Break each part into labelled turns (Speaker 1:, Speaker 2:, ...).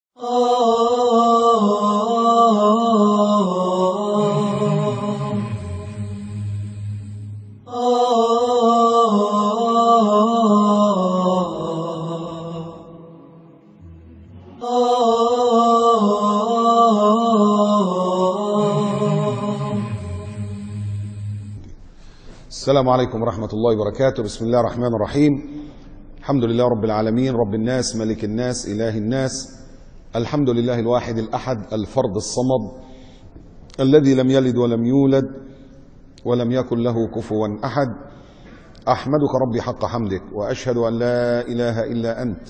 Speaker 1: السلام عليكم ورحمة الله وبركاته. بسم الله الرحمن الرحيم. الحمد لله رب العالمين، رب الناس، ملك الناس، إله الناس. الحمد لله الواحد الأحد الفرد الصمد الذي لم يلد ولم يولد ولم يكن له كفوا أحد. أحمدك ربي حق حمدك، وأشهد أن لا إله إلا أنت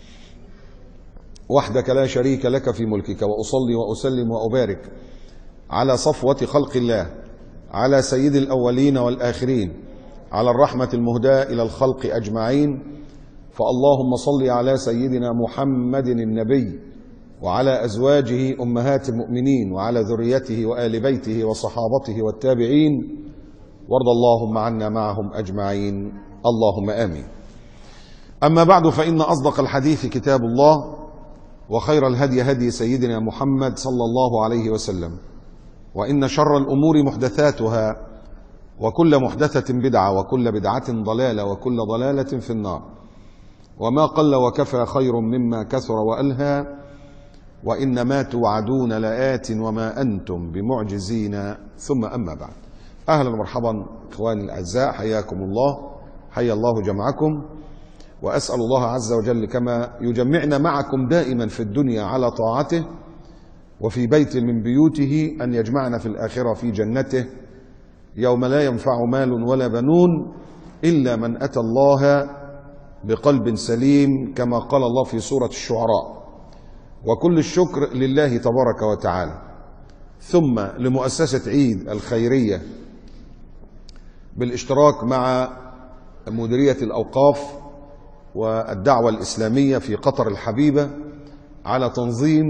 Speaker 1: وحدك لا شريك لك في ملكك، وأصلي وأسلم وأبارك على صفوة خلق الله، على سيد الأولين والآخرين، على الرحمة المهداة إلى الخلق أجمعين. فاللهم صل على سيدنا محمد النبي، وعلى أزواجه أمهات المؤمنين، وعلى ذريته وآل بيته وصحابته والتابعين، وارض اللهم عنا معهم أجمعين، اللهم آمين. أما بعد، فإن أصدق الحديث كتاب الله، وخير الهدي هدي سيدنا محمد صلى الله عليه وسلم، وإن شر الأمور محدثاتها، وكل محدثة بدعة، وكل بدعة ضلالة، وكل ضلالة في النار. وما قل وكفى خير مما كثر وألهى، وإن ما توعدون لآت وما أنتم بمعجزين. ثم أما بعد، أهلا ومرحبا إخواني الأعزاء، حياكم الله، حيا الله جمعكم. وأسأل الله عز وجل كما يجمعنا معكم دائما في الدنيا على طاعته، وفي بيت من بيوته، أن يجمعنا في الآخرة في جنته، يوم لا ينفع مال ولا بنون إلا من أتى الله بقلب سليم، كما قال الله في سورة الشعراء. وكل الشكر لله تبارك وتعالى، ثم لمؤسسة عيد الخيرية بالاشتراك مع مديرية الأوقاف والدعوة الإسلامية في قطر الحبيبة على تنظيم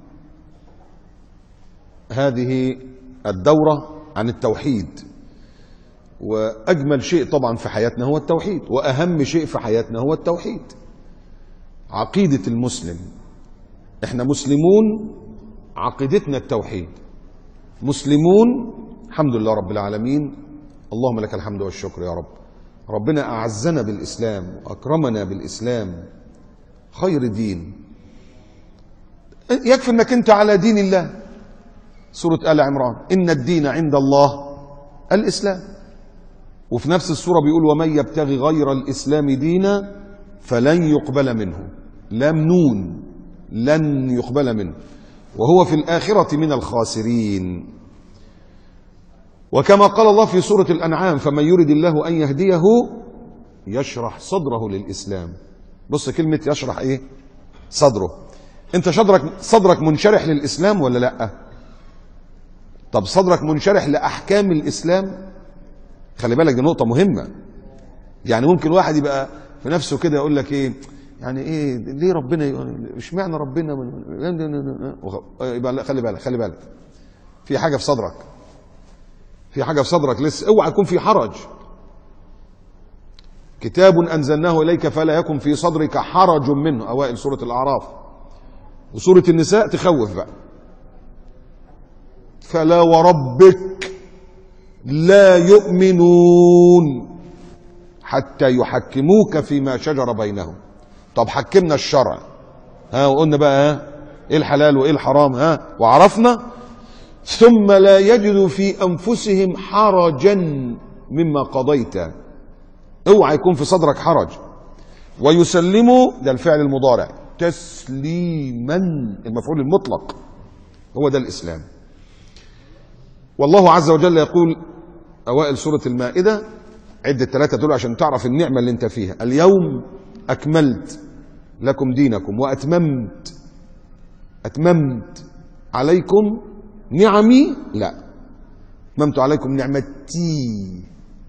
Speaker 1: هذه الدورة عن التوحيد. وأجمل شيء طبعا في حياتنا هو التوحيد، وأهم شيء في حياتنا هو التوحيد، عقيدة المسلم. احنا مسلمون، عقيدتنا التوحيد. مسلمون، الحمد لله رب العالمين، اللهم لك الحمد والشكر يا رب. ربنا أعزنا بالإسلام وأكرمنا بالإسلام، خير دين. يكفي أنك أنت على دين الله. سورة آل عمران، إن الدين عند الله الإسلام. وفي نفس السورة بيقول ومن يبتغي غير الإسلام دينا فلن يقبل منه. لام نون، لن يقبل منه، وهو في الآخرة من الخاسرين. وكما قال الله في سورة الأنعام فمن يرد الله أن يهديه يشرح صدره للإسلام. بص كلمة يشرح إيه؟ صدره. أنت صدرك منشرح للإسلام ولا لأ؟ طب صدرك منشرح لأحكام الإسلام؟ خلي بالك، دي نقطة مهمة. يعني ممكن واحد يبقى في نفسه كده يقول لك ايه، يعني ايه ليه ربنا، مش معنى ربنا يبقى خلي بالك في حاجة في صدرك، في حاجة في صدرك لسه، اوعى يكون في حرج. كتاب أنزلناه إليك فلا يكن في صدرك حرج منه، أوائل سورة الأعراف. وسورة النساء تخوف بقى، فلا وربك لا يؤمنون حتى يحكموك فيما شجر بينهم. طب حكمنا الشرع، وقلنا بقى ايه الحلال وايه الحرام، وعرفنا، ثم لا يجدوا في انفسهم حرجا مما قضيت. اوعى يكون في صدرك حرج. ويسلموا، ده الفعل المضارع، تسليما، المفعول المطلق، هو ده الإسلام. والله عز وجل يقول أوائل سورة المائدة، عد الثلاثة دول عشان تعرف النعمة اللي انت فيها. اليوم أكملت لكم دينكم وأتممت عليكم نعمي، لا، أتممت عليكم نعمتي،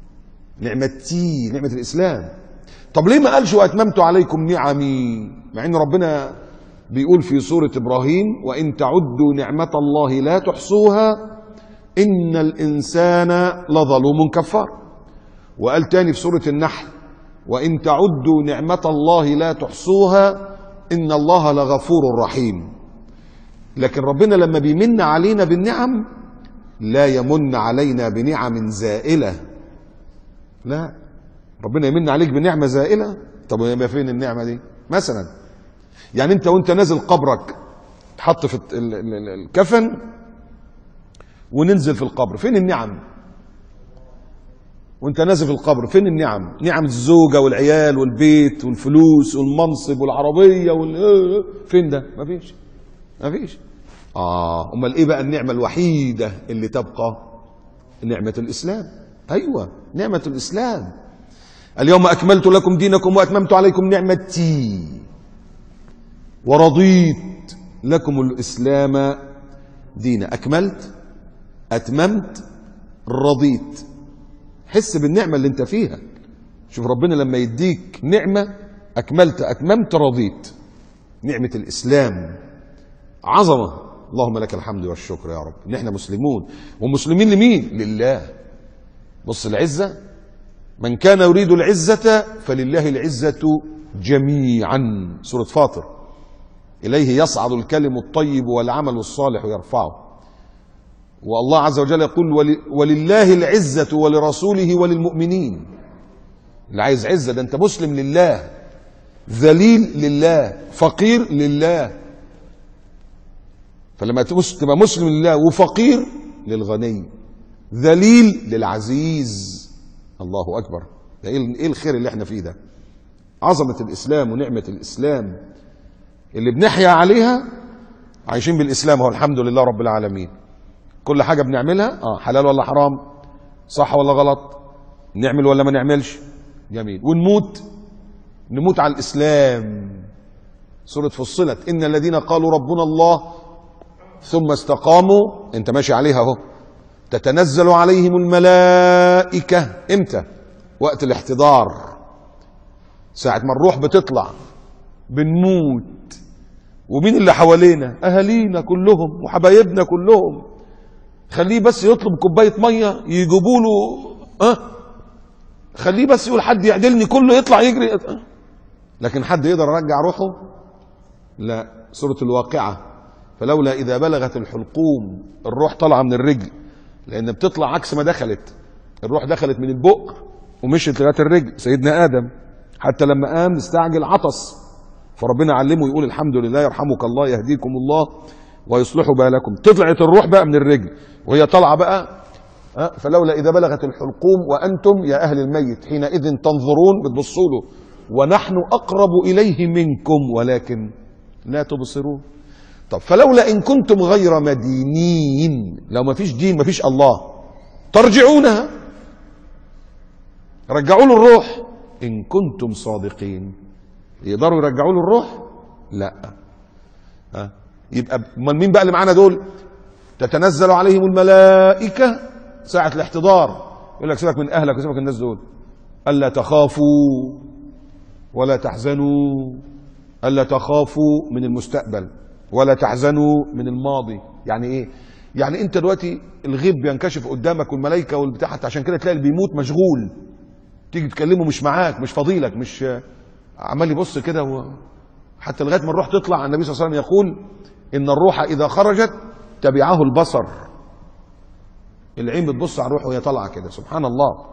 Speaker 1: نعمة الإسلام. طب ليه ما قالش وأتممت عليكم نعمي، مع أن ربنا بيقول في سورة إبراهيم وإن تعدوا نعمة الله لا تحصوها إن الإنسان لظلوم كفار. وقال تاني في سورة النحل وإن تعدوا نعمة الله لا تحصوها إن الله لغفور رحيم. لكن ربنا لما بيمن علينا بالنعم لا يمن علينا بنعم زائلة. لا، ربنا يمن عليك بنعمة زائلة. طب يبقى فين النعمة دي؟ مثلا يعني انت وانت نازل قبرك تحط في الكفن وننزل في القبر، فين النعم؟ وانت نازل في القبر فين النعم؟ نعم الزوجة والعيال والبيت والفلوس والمنصب والعربية فين ده؟ مفيش. امال ايه بقى النعمة الوحيدة اللي تبقى؟ نعمة الإسلام. ايوه، نعمة الإسلام. اليوم أكملت لكم دينكم وأتممت عليكم نعمتي ورضيت لكم الإسلام دينا. أكملت، أتممت، رضيت. حس بالنعمة اللي انت فيها. شوف ربنا لما يديك نعمة، أكملت، أتممت، رضيت. نعمة الإسلام عظمة. اللهم لك الحمد والشكر يا رب ان احنا مسلمون. ومسلمين لمين؟ لله. بص العزة، من كان يريد العزة فلله العزة جميعا. سورة فاطر. إليه يصعد الكلم الطيب والعمل الصالح يرفعه. والله عز وجل يقول ولله العزة ولرسوله وللمؤمنين. اللي عايز عزة ده انت مسلم لله، ذليل لله، فقير لله. فلما تبقى مسلم لله وفقير للغني، ذليل للعزيز. الله أكبر. ده ايه الخير اللي احنا فيه ده؟ عظمة الإسلام ونعمة الإسلام اللي بنحيا عليها. عايشين بالإسلام، هو الحمد لله رب العالمين. كل حاجة بنعملها حلال ولا حرام، صح ولا غلط، نعمل ولا ما نعملش، جميل. نموت على الإسلام. سورة فصلت إن الذين قالوا ربنا الله ثم استقاموا، انت ماشي عليها اهو. تتنزل عليهم الملائكة. امتى؟ وقت الاحتضار، ساعة ما الروح بتطلع بنموت. ومين اللي حوالينا؟ اهالينا كلهم وحبايبنا كلهم. خليه بس يطلب كوباية مية يجيبوا له، خليه بس يقول حد يعدلني، كله يطلع يجري. لكن حد يقدر يرجع روحه؟ لا. سورة الواقعة. فلولا إذا بلغت الحلقوم، الروح طالعة من الرجل، لأن بتطلع عكس ما دخلت. الروح دخلت من البق ومشيت لغاية الرجل. سيدنا آدم حتى لما قام استعجل عطس، فربنا علمه يقول الحمد لله يرحمك الله يهديكم الله ويصلح بالكم. طلعت الروح بقى من الرجل وهي طالعة بقى. فلولا إذا بلغت الحلقوم وأنتم يا أهل الميت حينئذ تنظرون، بتبصوا له، ونحن أقرب إليه منكم ولكن لا تبصرون. طب فلولا إن كنتم غير مدينين، لو ما فيش دين، ما فيش الله، ترجعونها، رجعوا له الروح إن كنتم صادقين. يقدروا يرجعوا له الروح؟ لا. يبقى امال مين بقى اللي معانا دول؟ تتنزل عليهم الملائكة ساعة الاحتضار. يقول لك سيبك من أهلك وسيبك من الناس دول. ألا تخافوا ولا تحزنوا. ألا تخافوا من المستقبل ولا تحزنوا من الماضي. يعني ايه؟ يعني انت دلوقتي الغيب بينكشف قدامك والملائكه والبتاع، حتى عشان كده تلاقي اللي بيموت مشغول، تيجي تكلمه مش معاك، مش فضيلك، مش عمال يبص كده حتى لغايه ما الروح تطلع. النبي صلى الله عليه وسلم يقول ان الروح اذا خرجت تبعه البصر. العين بتبص على الروح وهي طالعه كده، سبحان الله.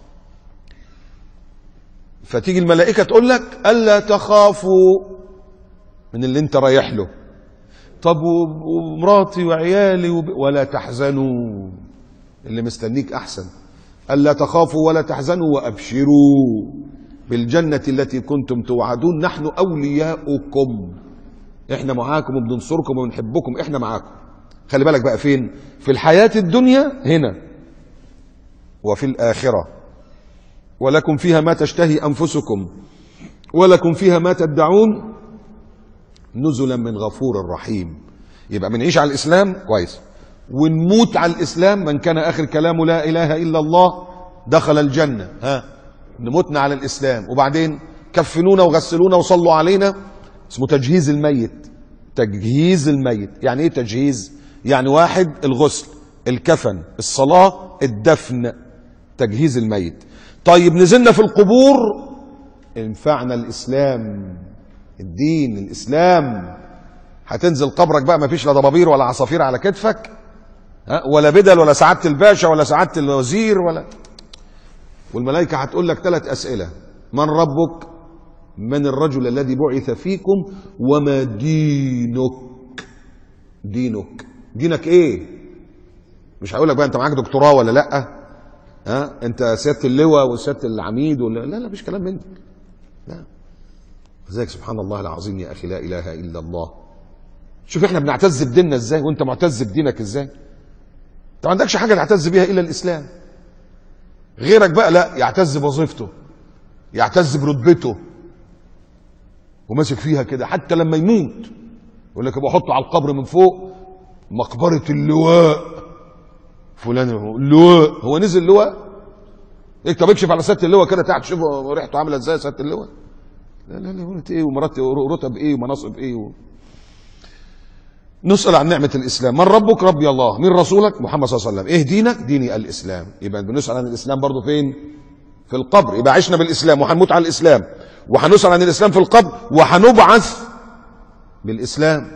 Speaker 1: فتيجي الملائكه تقول لك الا تخافوا من اللي انت رايح له. طب ومراتي وعيالي ولا تحزنوا، اللي مستنيك احسن. الا تخافوا ولا تحزنوا وابشروا بالجنة التي كنتم توعدون نحن اولياؤكم. احنا معاكم وبننصركم وبنحبكم، احنا معاكم. خلي بالك بقى فين؟ في الحياة الدنيا هنا وفي الآخرة. ولكم فيها ما تشتهي أنفسكم ولكم فيها ما تدعون نزلا من غفور رحيم. يبقى بنعيش على الإسلام كويس ونموت على الإسلام. من كان آخر كلامه لا إله إلا الله دخل الجنة. نموتنا على الإسلام. وبعدين كفنونا وغسلونا وصلوا علينا. اسمه تجهيز الميت. تجهيز الميت يعني ايه تجهيز؟ يعني واحد الغسل، الكفن، الصلاة، الدفن، تجهيز الميت. طيب نزلنا في القبور، انفعنا الإسلام، الدين، الإسلام. هتنزل قبرك بقى، ما فيش لا ضبابير ولا عصافير على كتفك، ولا بدل ولا سعادة الباشا ولا سعادة الوزير ولا. والملائكة هتقول لك 3 أسئلة: من ربك؟ من الرجل الذي بعث فيكم؟ وما دينك؟ دينك ايه؟ مش هقول لك بقى انت معاك دكتوراه ولا لا، انت سيادة اللواء وسيادة العميد ولا لا، مفيش كلام من ده. لا. لذلك سبحان الله العظيم يا اخي، لا اله الا الله. شوف احنا بنعتز بديننا ازاي، وانت معتز بدينك ازاي. انت ما عندكش حاجه تعتز بيها الا الاسلام. غيرك بقى لا، يعتز بوظيفته، يعتز برتبته وماسك فيها كده، حتى لما يموت يقول لك ابقى احطه على القبر من فوق مقبره اللواء فلان. اللواء هو نزل لواء؟ طب اكشف على سياده اللواء كده تحت، شوف ريحته عامله ازاي سياده اللواء. لا لا لا، ايه ومراتب رتب ايه ومناصب ايه نسأل عن نعمة الإسلام. من ربك؟ ربي الله. من رسولك؟ محمد صلى الله عليه وسلم. إيه دينك؟ ديني الإسلام. يبقى بنسأل عن الإسلام برضو فين؟ في القبر. يبقى عشنا بالإسلام وهنموت على الإسلام، وهنسأل عن الإسلام في القبر، وهنبعث بالإسلام.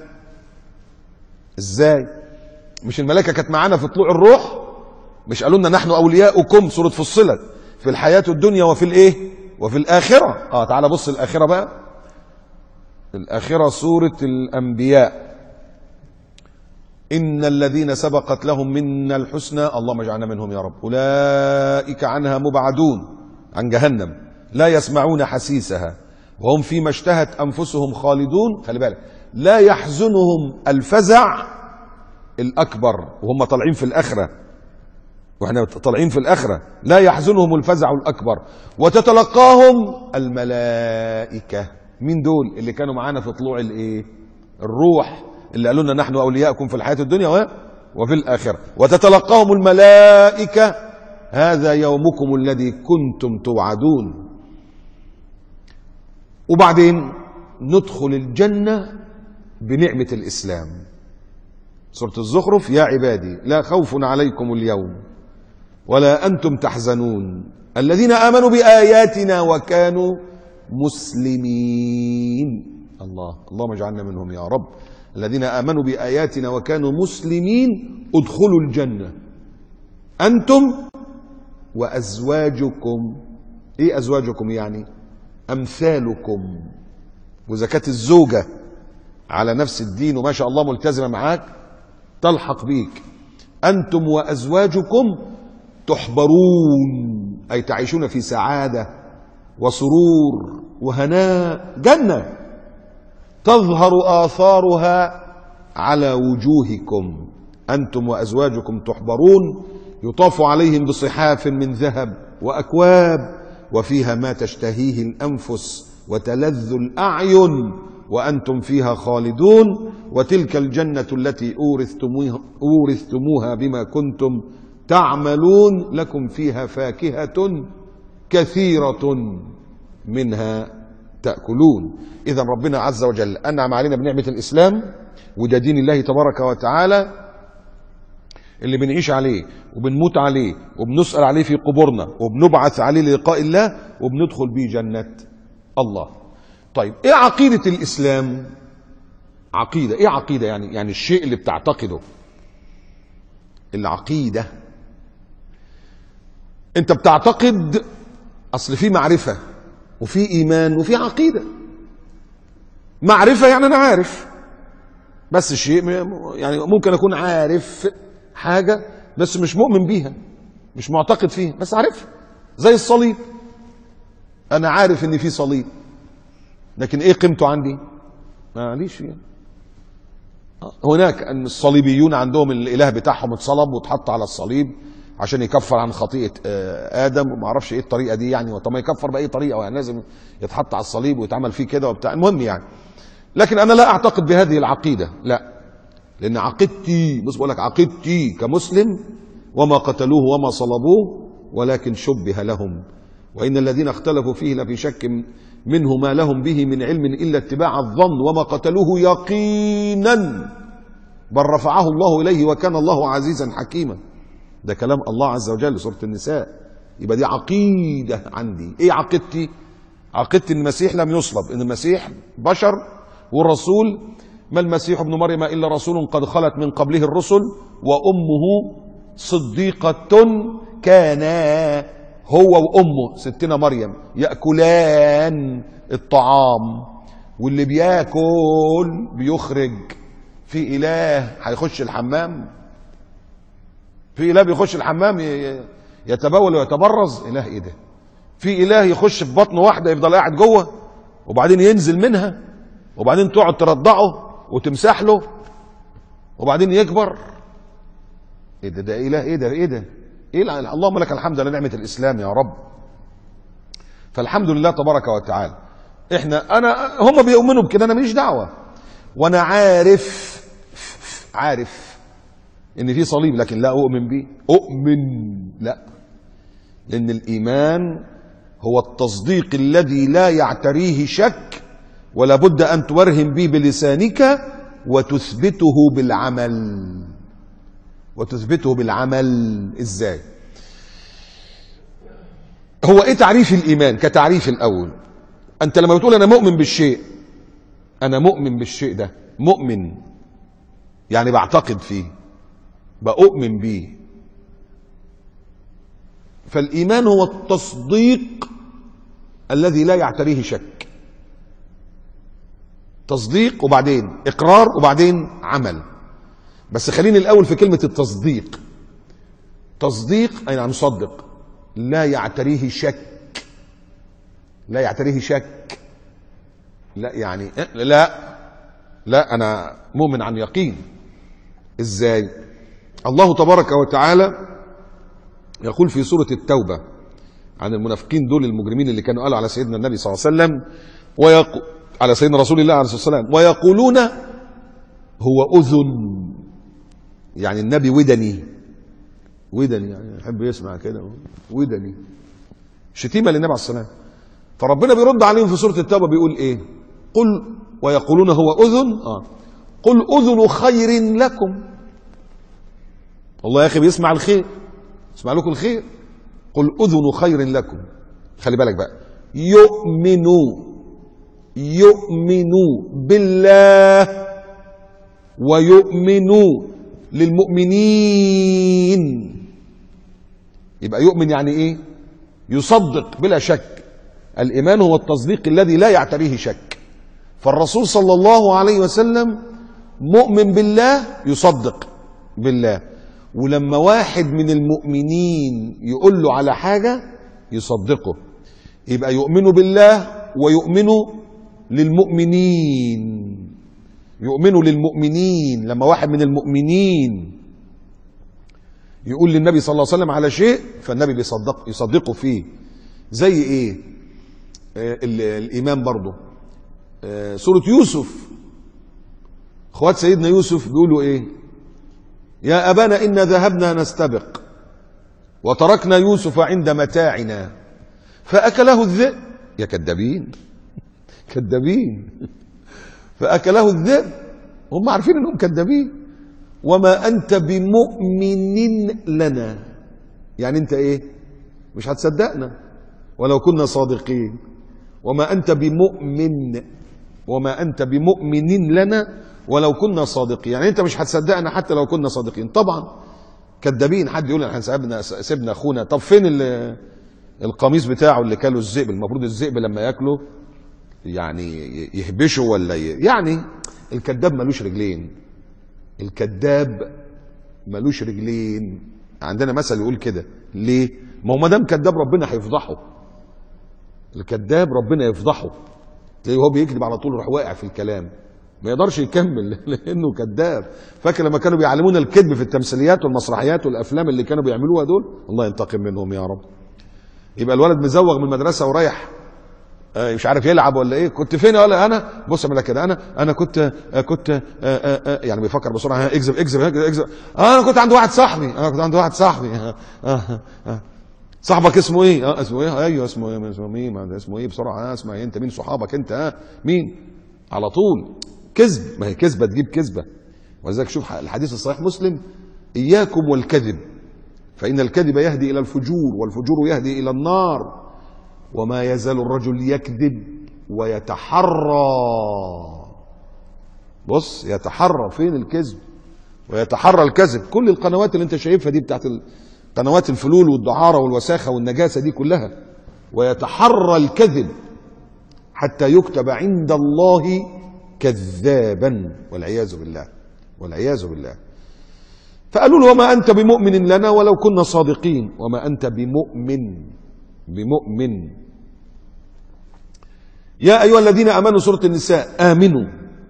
Speaker 1: إزاي؟ مش الملائكة كانت معانا في طلوع الروح؟ مش قالوا لنا نحن أولياؤكم، سورة فصلت، في الحياة الدنيا وفي الإيه؟ وفي الآخرة. تعال بص الآخرة بقى. الآخرة سورة الأنبياء. إن الذين سبقت لهم منا الحسنى، اللهم اجعلنا منهم يا رب، أولئك عنها مبعدون، عن جهنم، لا يسمعون حسيسها وهم فيما اشتهت أنفسهم خالدون. خلي بالك، لا يحزنهم الفزع الأكبر وهم طالعين في الآخرة، واحنا طالعين في الآخرة، لا يحزنهم الفزع الأكبر، وتتلقاهم الملائكة. مين دول؟ اللي كانوا معانا في طلوع الإيه؟ الروح، اللي قالوا لنا نحن أولياءكم في الحياة الدنيا وفي الآخرة. وتتلقاهم الملائكة هذا يومكم الذي كنتم توعدون. وبعدين ندخل الجنة بنعمة الإسلام. سورة الزخرف: يا عبادي لا خوف عليكم اليوم ولا أنتم تحزنون الذين آمنوا بآياتنا وكانوا مسلمين. اللهم اجعلنا منهم يا رب. الذين آمنوا بآياتنا وكانوا مسلمين ادخلوا الجنة أنتم وأزواجكم. إيه أزواجكم يعني؟ أمثالكم. وإذا كانت الزوجة على نفس الدين وما شاء الله ملتزمة معاك تلحق بيك. أنتم وأزواجكم تحبرون، أي تعيشون في سعادة وسرور وهناء، جنة تظهر آثارها على وجوهكم. أنتم وأزواجكم تحبرون، يطاف عليهم بصحاف من ذهب وأكواب وفيها ما تشتهيه الأنفس وتلذ الأعين وأنتم فيها خالدون. وتلك الجنة التي أورثتموها بما كنتم تعملون، لكم فيها فاكهة كثيرة منها تأكلون. إذا ربنا عز وجل أنعم علينا بنعمة الإسلام، وده دين الله تبارك وتعالى اللي بنعيش عليه وبنموت عليه وبنسأل عليه في قبورنا وبنبعث عليه للقاء الله وبندخل به جنة الله. طيب ايه عقيدة الإسلام؟ عقيدة ايه؟ عقيدة يعني الشيء اللي بتعتقده. العقيدة انت بتعتقد، اصل في معرفة وفي ايمان وفي عقيدة. معرفة يعني انا عارف، بس الشيء يعني ممكن اكون عارف حاجة بس مش مؤمن بيها، مش معتقد فيها، بس عارفها. زي الصليب، انا عارف ان في صليب لكن ايه قيمته عندي؟ ماليش فيها. هناك ان الصليبيون عندهم الاله بتاعهم اتصلب واتحط على الصليب عشان يكفر عن خطيئة آدم، وما اعرفش ايه الطريقة دي يعني. طب ما يكفر بأي طريقة يعني؟ لازم يتحط على الصليب ويتعمل فيه كده وبتاع، المهم يعني. لكن انا لا اعتقد بهذه العقيدة، لا، لان عقيدتي، بص بقول لك عقيدتي كمسلم: وما قتلوه وما صلبوه ولكن شبه لهم وان الذين اختلفوا فيه لفي شك منه ما لهم به من علم الا اتباع الظن وما قتلوه يقينا بل رفعه الله اليه وكان الله عزيزا حكيما. ده كلام الله عز وجل، سورة النساء. يبقى دي عقيدة عندي. ايه عقيدتي؟ عقيدتي ان المسيح لم يصلب، ان المسيح بشر والرسول ما المسيح ابن مريم إلا رسول قد خلت من قبله الرسل وأمه صديقة كانا هو وأمه ستنا مريم يأكلان الطعام، واللي بياكل بيخرج. في إله هيخش الحمام؟ في إله بيخش الحمام يتبول ويتبرز؟ إله إيه ده؟ في إله يخش في بطن واحدة يفضل قاعد جوه وبعدين ينزل منها وبعدين تقعد ترضعه وتمسح له وبعدين يكبر؟ ايه ده؟ ده اله ايه ده؟ ايه ده؟ ايه؟ اللهم لك الحمد على نعمة الاسلام يا رب. فالحمد لله تبارك وتعالى. هم بيؤمنوا بكده، انا ماليش دعوة. وانا عارف ان في صليب، لكن لا اؤمن بيه. لا، لان الايمان هو التصديق الذي لا يعتريه شك، ولا بد ان تبرهن به بلسانك وتثبته بالعمل. ازاي؟ هو ايه تعريف الايمان كتعريف الاول؟ انت لما بتقول انا مؤمن بالشيء ده، مؤمن يعني بعتقد فيه، بؤمن بيه. فالايمان هو التصديق الذي لا يعتريه شك. تصديق وبعدين اقرار وبعدين عمل. بس خليني الاول في كلمة التصديق. تصديق اي نعم، نصدق لا يعتريه شك. لا يعني لا انا مؤمن عن يقين. ازاي؟ الله تبارك وتعالى يقول في سورة التوبة عن المنافقين دول المجرمين اللي كانوا قالوا على سيدنا النبي صلى الله عليه وسلم على سيدنا رسول الله عليه الصلاة والسلام، ويقولون هو أذن، يعني النبي ودني يعني يحب يسمع كده، ودني، شتيمة للنبي عليه الصلاة والسلام. فربنا بيرد عليهم في سورة التوبة بيقول ايه؟ قل ويقولون هو أذن، قل أذن خير لكم. والله يا أخي بيسمع الخير، اسمع لكم الخير. قل أذن خير لكم. خلي بالك بقى، يؤمنوا بالله ويؤمنوا للمؤمنين. يبقى يؤمن يعني ايه؟ يصدق بلا شك. الإيمان هو التصديق الذي لا يعتريه شك. فالرسول صلى الله عليه وسلم مؤمن بالله، يصدق بالله، ولما واحد من المؤمنين يقول له على حاجة يصدقه. يبقى يؤمن بالله ويؤمن للمؤمنين. لما واحد من المؤمنين يقول للنبي صلى الله عليه وسلم على شيء، فالنبي يصدقه فيه. زي ايه؟ الإيمان برضه. سورة يوسف، اخوات سيدنا يوسف بيقولوا ايه؟ يا أبانا إنا ذهبنا نستبق وتركنا يوسف عند متاعنا فأكله الذئب. يا كذابين فأكله الذئب. هم عارفين انهم كذابين. وما أنت بمؤمن لنا، يعني انت ايه؟ مش هتصدقنا ولو كنا صادقين. وما أنت بمؤمن لنا ولو كنا صادقين، يعني انت مش هتصدقنا حتى لو كنا صادقين. طبعا كذابين. حد يقول احنا سيبنا اخونا، طب فين القميص بتاعه اللي كاله الذئب؟ المفروض الذئب لما ياكله يعني يهبشه ولا يعني الكذاب ملوش رجلين. عندنا مثل يقول كده. ليه؟ ما دام كذاب ربنا هيفضحه. الكذاب ربنا يفضحه، تلاقيه هو بيكذب على طول يروح واقع في الكلام، ما يقدرش يكمل لانه كذاب. فاكر لما كانوا بيعلمونا الكذب في التمثيليات والمسرحيات والافلام اللي كانوا بيعملوها دول؟ الله ينتقم منهم يا رب. يبقى الولد مزوغ من المدرسه ورايح مش عارف يلعب ولا ايه. كنت فين؟ ولا انا بص اعمل كده، انا كنت يعني بيفكر بسرعه. اكذب. انا كنت عند واحد صاحبي. صاحبك اسمه ايه؟ اسمه ايه؟ ايوه اسمه ايه؟ اسمه ايه بسرعه؟ اسمع ايه؟ انت مين؟ صحابك انت؟ مين؟ على طول كذب. ما هي كذبه تجيب كذبه. ولذلك شوف الحديث الصحيح مسلم: اياكم والكذب فان الكذب يهدي الى الفجور والفجور يهدي الى النار وما يزال الرجل يكذب ويتحرى بص، يتحرى فين الكذب ويتحرى الكذب. كل القنوات اللي انت شايفها دي بتاعت قنوات الفلول والدعارة والوساخة والنجاسة دي كلها، ويتحرى الكذب حتى يكتب عند الله كذابا والعياذ بالله، والعياذ بالله. فقالوا له وما أنت بمؤمن لنا ولو كنا صادقين. وما أنت بمؤمن. يا أيها الذين آمنوا، سورة النساء، آمنوا.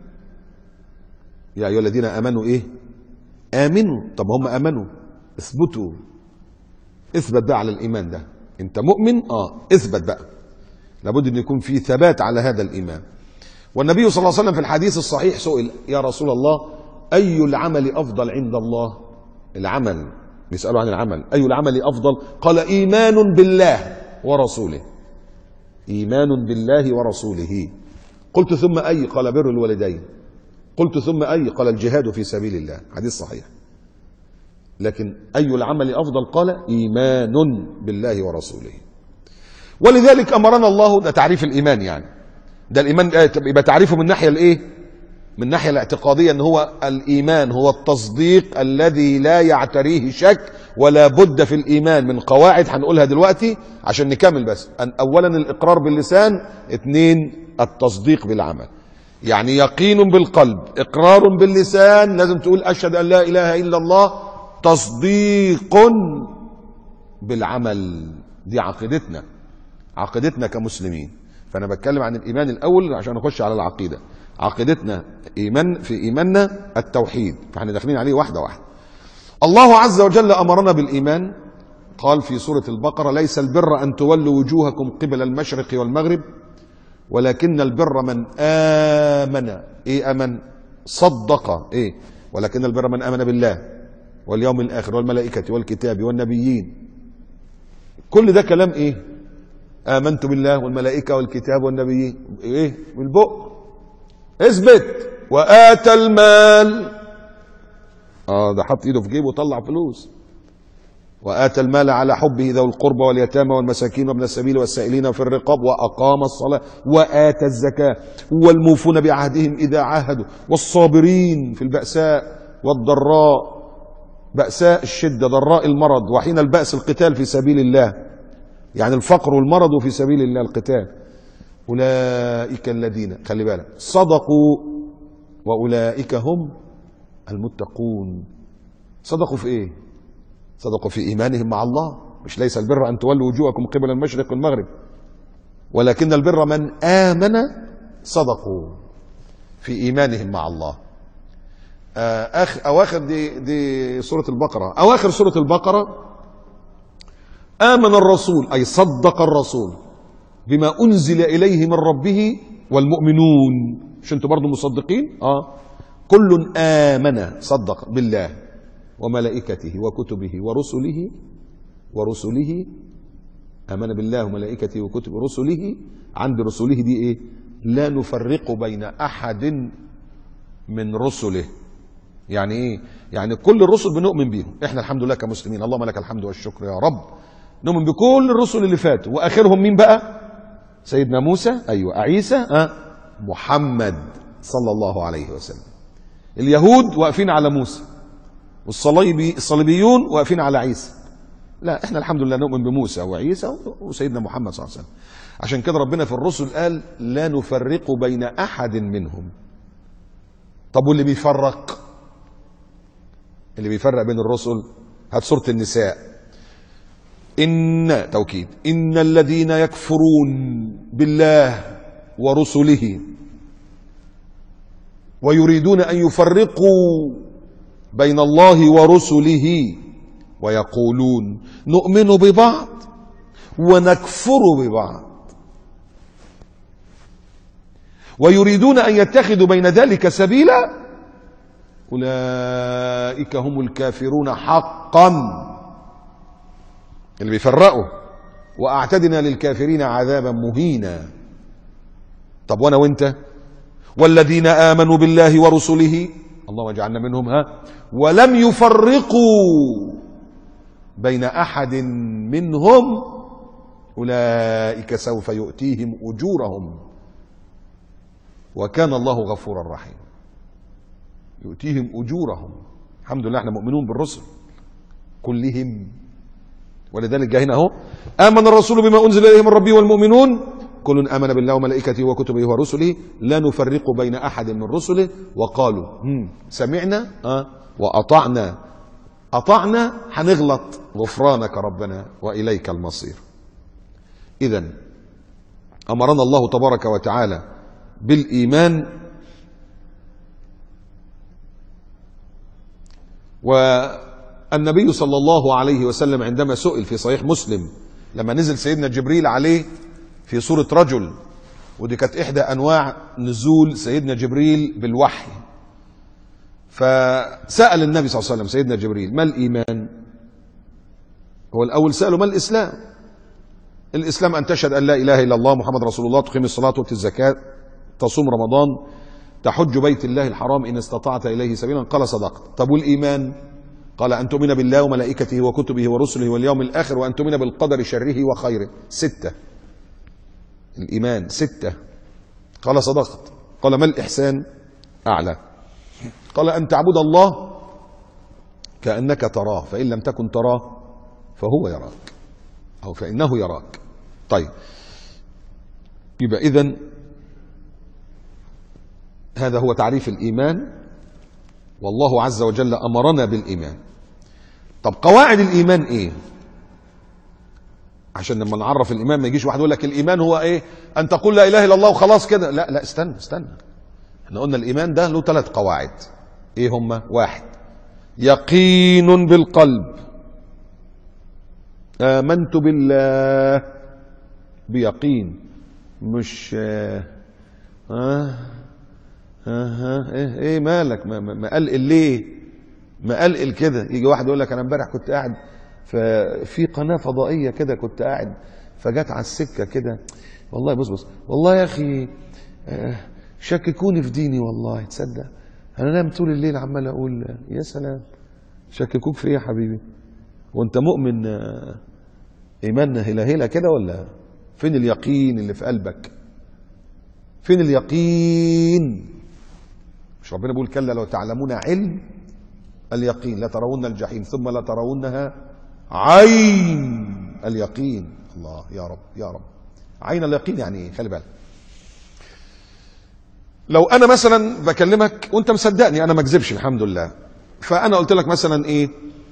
Speaker 1: يا أيها الذين آمنوا إيه؟ آمنوا. طب هم آمنوا، اثبتوا، اثبت بقى على الإيمان ده. أنت مؤمن؟ اثبت بقى، لابد أن يكون في ثبات على هذا الإيمان. والنبي صلى الله عليه وسلم في الحديث الصحيح سئل: يا رسول الله، أي العمل أفضل عند الله؟ العمل، بيسألوا عن العمل، أي العمل أفضل؟ قال: إيمان بالله ورسوله. إيمان بالله ورسوله. قلت ثم أي؟ قال: بر الوالدين. قلت ثم أي؟ قال: الجهاد في سبيل الله. حديث صحيح. لكن أي العمل أفضل؟ قال: إيمان بالله ورسوله. ولذلك أمرنا الله، ده تعريف الإيمان يعني، ده الإيمان يبقى تعريفه من ناحية الإيه؟ من الناحية الاعتقادية، أن هو الإيمان هو التصديق الذي لا يعتريه شك، ولا بد في الإيمان من قواعد هنقولها دلوقتي عشان نكمل. بس أن أولا الإقرار باللسان، 2 التصديق بالعمل. يعني يقين بالقلب، إقرار باللسان، لازم تقول أشهد أن لا إله إلا الله، تصديق بالعمل. دي عقيدتنا، عقيدتنا كمسلمين. فأنا بتكلم عن الإيمان الأول عشان نخش على العقيدة. عقيدتنا إيمان، في إيماننا التوحيد، فاحنا داخلين عليه واحدة واحدة. الله عز وجل أمرنا بالإيمان، قال في سورة البقرة: ليس البر أن تولوا وجوهكم قبل المشرق والمغرب ولكن البر من آمن. إيه آمن؟ صدق. إيه؟ ولكن البر من آمن بالله واليوم الآخر والملائكة والكتاب والنبيين. كل ده كلام إيه؟ آمنت بالله والملائكة والكتاب والنبيين. إيه؟ بالبق. اثبت. وآتى المال. ده حط ايده في جيبه وطلع فلوس. وآتى المال على حبه ذوي القربى واليتامى والمساكين وابن السبيل والسائلين في الرقاب وأقام الصلاة وآتى الزكاة والموفون بعهدهم إذا عاهدوا والصابرين في البأساء والضراء، بأساء الشدة، ضراء المرض، وحين البأس القتال في سبيل الله، يعني الفقر والمرض في سبيل الله القتال. أولئك الذين، خلي بالك، صدقوا وأولئك هم المتقون. صدقوا في إيه؟ صدقوا في إيمانهم مع الله. مش ليس البر أن تولوا وجوهكم قبل المشرق والمغرب ولكن البر من آمن. صدقوا في إيمانهم مع الله. أواخر دي سورة البقرة. أواخر سورة البقرة: آمن الرسول، أي صدق الرسول بما أنزل إليه من ربه والمؤمنون. مش أنتوا برضو مصدقين؟ كل آمن، صدق بالله وملائكته وكتبه ورسله. آمن بالله وملائكته وكتبه ورسله. عند رسله دي إيه؟ لا نفرق بين أحد من رسله. يعني إيه؟ يعني كل الرسل بنؤمن بيهم. إحنا الحمد لله كمسلمين، اللهم لك الحمد والشكر يا رب، نؤمن بكل الرسل اللي فاتوا. وآخرهم مين بقى؟ سيدنا موسى، أيوة، عيسى، محمد صلى الله عليه وسلم. اليهود واقفين على موسى، والصليبيون واقفين على عيسى. لا، احنا الحمد لله نؤمن بموسى وعيسى وسيدنا محمد صلى الله عليه وسلم. عشان كده ربنا في الرسل قال: لا نفرق بين أحد منهم. طب واللي بيفرق؟ اللي بيفرق بين الرسل، هات سورة النساء. إن توكيد: إن الذين يكفرون بالله ورسله ويريدون أن يفرقوا بين الله ورسله ويقولون نؤمن ببعض ونكفر ببعض ويريدون أن يتخذوا بين ذلك سبيلا أولئك هم الكافرون حقا. اللي بيفرقوا. وأعتدنا للكافرين عذابا مهينا. طب وأنا وأنت؟ والذين آمنوا بالله ورسله، اللهم اجعلنا منهم، ولم يفرقوا بين أحد منهم أولئك سوف يؤتيهم أجورهم وكان الله غفورا رحيما. يؤتيهم أجورهم. الحمد لله احنا مؤمنون بالرسل كلهم. ولذلك جاء هنا اهو آمن الرسول بما أنزل إليه من ربه والمؤمنون كل آمن بالله وملائكته وكتبه ورسله لا نفرق بين أحد من رسله وقالوا سمعنا وأطعنا. أطعنا هنغلط، غفرانك ربنا وإليك المصير. إذن أمرنا الله تبارك وتعالى بالإيمان، والنبي صلى الله عليه وسلم عندما سئل في صحيح مسلم لما نزل سيدنا جبريل عليه في صورة رجل، ودي كانت إحدى أنواع نزول سيدنا جبريل بالوحي، فسأل النبي صلى الله عليه وسلم سيدنا جبريل ما الإيمان؟ هو الأول سأله ما الإسلام؟ الإسلام أن تشهد أن لا إله إلا الله محمد رسول الله، تقيم الصلاة وتؤتي الزكاة، تصوم رمضان، تحج بيت الله الحرام إن استطعت إليه سبيلا. قال صدقت. طب والإيمان؟ قال أن تؤمن بالله وملائكته وكتبه ورسله واليوم الآخر وأن تؤمن بالقدر شره وخيره. 6. الإيمان 6. قال صدقت. قال ما الإحسان؟ أعلى. قال أن تعبد الله كأنك تراه فإن لم تكن تراه فهو يراك أو فإنه يراك. طيب يبقى إذن هذا هو تعريف الإيمان، والله عز وجل أمرنا بالإيمان. طب قواعد الإيمان إيه؟ عشان لما نعرف الإيمان ما يجيش واحد يقول لك الإيمان هو إيه؟ أن تقول لا إله إلا الله وخلاص كده. لا لا، استنى. احنا قلنا الإيمان ده له 3 قواعد. إيه هما؟ 1 يقين بالقلب، آمنت بالله بيقين، مش ايه مالك مقلقل ليه؟ مقلقل كده. يجي واحد يقول لك انا امبارح كنت قاعد في قناه فضائيه كده، كنت قاعد فجت على السكه كده، والله بص والله يا اخي شككوني في ديني، والله تصدق انا نام طول الليل عمال اقول يا سلام. شككوك في ايه يا حبيبي؟ وانت مؤمن ايمان هلا كده ولا فين اليقين اللي في قلبك؟ فين اليقين؟ مش ربنا بيقول كلا لو تعلمون علم اليقين لترون الجحيم ثم لترونها عين اليقين. الله يا رب يا رب. عين اليقين يعني ايه؟ خلي بالك، لو انا مثلا بكلمك وانت مصدقني، انا ما اكذبش الحمد لله، فانا قلت لك مثلا ايه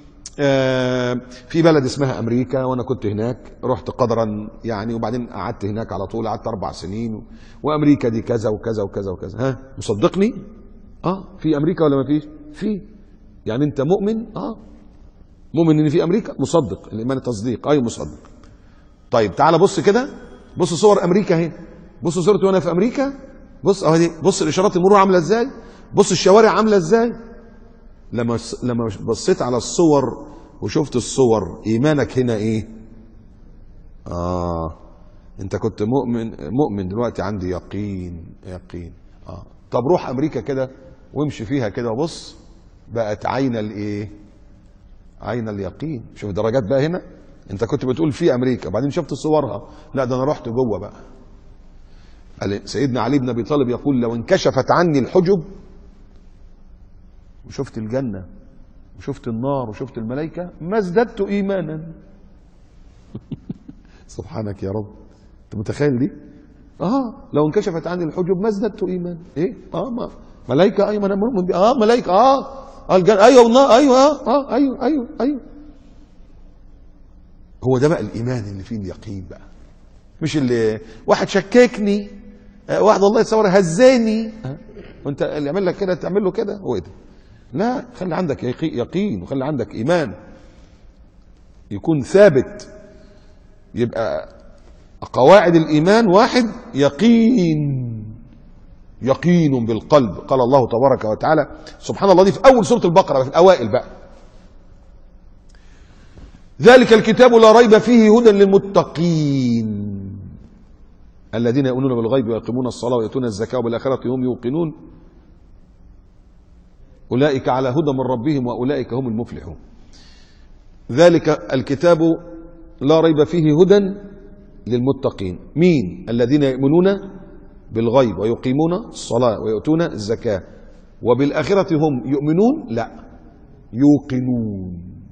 Speaker 1: في بلد اسمها امريكا وانا كنت هناك، رحت قدرا يعني، وبعدين قعدت هناك على طول، قعدت 4 سنين، وامريكا دي كذا وكذا وكذا وكذا. ها مصدقني؟ في امريكا ولا ما فيش؟ في. يعني انت مؤمن؟ مؤمن ان في امريكا؟ مصدق. الايمان التصديق. ايوه مصدق. طيب تعال بص كده، بص صور امريكا اهي، بص صورتي وانا في امريكا، بص اهو دي، بص الاشارات المرور عامله ازاي، بص الشوارع عامله ازاي. لما بصيت على الصور وشفت الصور، ايمانك هنا ايه؟ انت كنت مؤمن دلوقتي عندي يقين. طب روح امريكا كده وامشي فيها كده وبص، بقت عين الايه؟ عين اليقين. شوف درجات بقى هنا. انت كنت بتقول في امريكا، بعدين شفت صورها، لا ده انا رحت جوه بقى. سيدنا علي بن ابي طالب يقول لو انكشفت عني الحجب وشفت الجنة وشفت النار وشفت الملائكة ما ازددت إيمانا. سبحانك يا رب. انت متخيل دي؟ لو انكشفت عني الحجب ما ازددت إيمانا. ايه؟ ملائكة. ايوه انا مؤمن بها. ملائكة. الجنة. ايوه والله. ايوه. ايوه. هو ده بقى الإيمان اللي فيه اليقين بقى، مش اللي واحد شككني، واحد والله يتصور هزاني، وانت اللي يعمل لك كده تعمل له كده. هو ايه ده؟ لا، خلي عندك يقين وخلي عندك إيمان يكون ثابت. يبقى قواعد الإيمان 1 يقين بالقلب. قال الله تبارك وتعالى سبحان الله، دي في أول سورة البقرة، في الأوائل بقى، ذلك الكتاب لا ريب فيه هدى للمتقين الذين يؤمنون بالغيب ويقيمون الصلاة ويؤتون الزكاة وبالآخرة هم يوقنون أولئك على هدى من ربهم وأولئك هم المفلحون. ذلك الكتاب لا ريب فيه هدى للمتقين. مين؟ الذين يؤمنون بالغيب ويقيمون الصلاة ويؤتون الزكاة وبالآخرة هم يؤمنون؟ لا، يوقنون.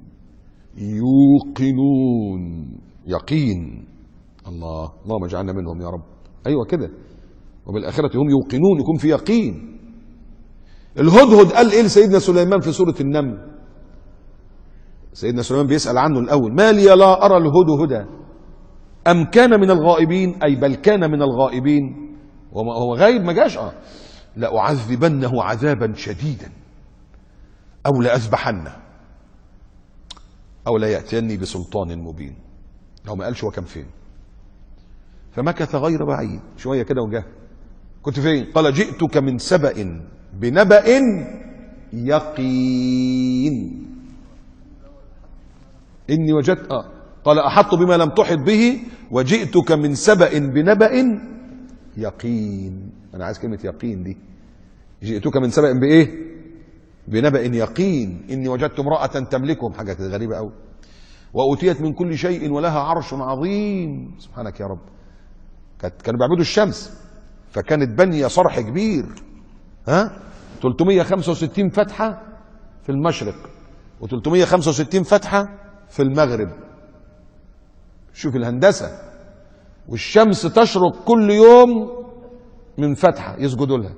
Speaker 1: يوقنون، يقين. الله، اللهم اجعلنا منهم يا رب. ايوه كده، وبالآخرة هم يوقنون، يكون في يقين. الهدهد قال ايه لسيدنا سليمان في سورة النمل؟ سيدنا سليمان بيسأل عنه الأول: ما لي لا أرى الهدهد أم كان من الغائبين؟ أي بل كان من الغائبين، وهو غايب ما جاش. لأعذبنه عذابا شديدا أو لأذبحنه أو لا يأتيني بسلطان مبين. لو ما قالش هو كان فين. فمكث غير بعيد، شوية كده وجاه. كنت فين؟ قال: جئتك من سبأ بنبأ يقين إني وجدت قال: أحط بما لم تحط به وجئتك من سبأ بنبأ يقين. أنا عايز كلمة يقين دي. جئتك من سبأ بإيه؟ بنبأ يقين إني وجدت امرأة تملكهم. حاجة غريبة أوي. وأوتيت من كل شيء ولها عرش عظيم. سبحانك يا رب. كانوا بيعبدوا الشمس، فكانت بنية صرح كبير، 365 فتحة في المشرق و365 فتحة في المغرب. شوف الهندسة. والشمس تشرق كل يوم من فتحة يسجدوا لها،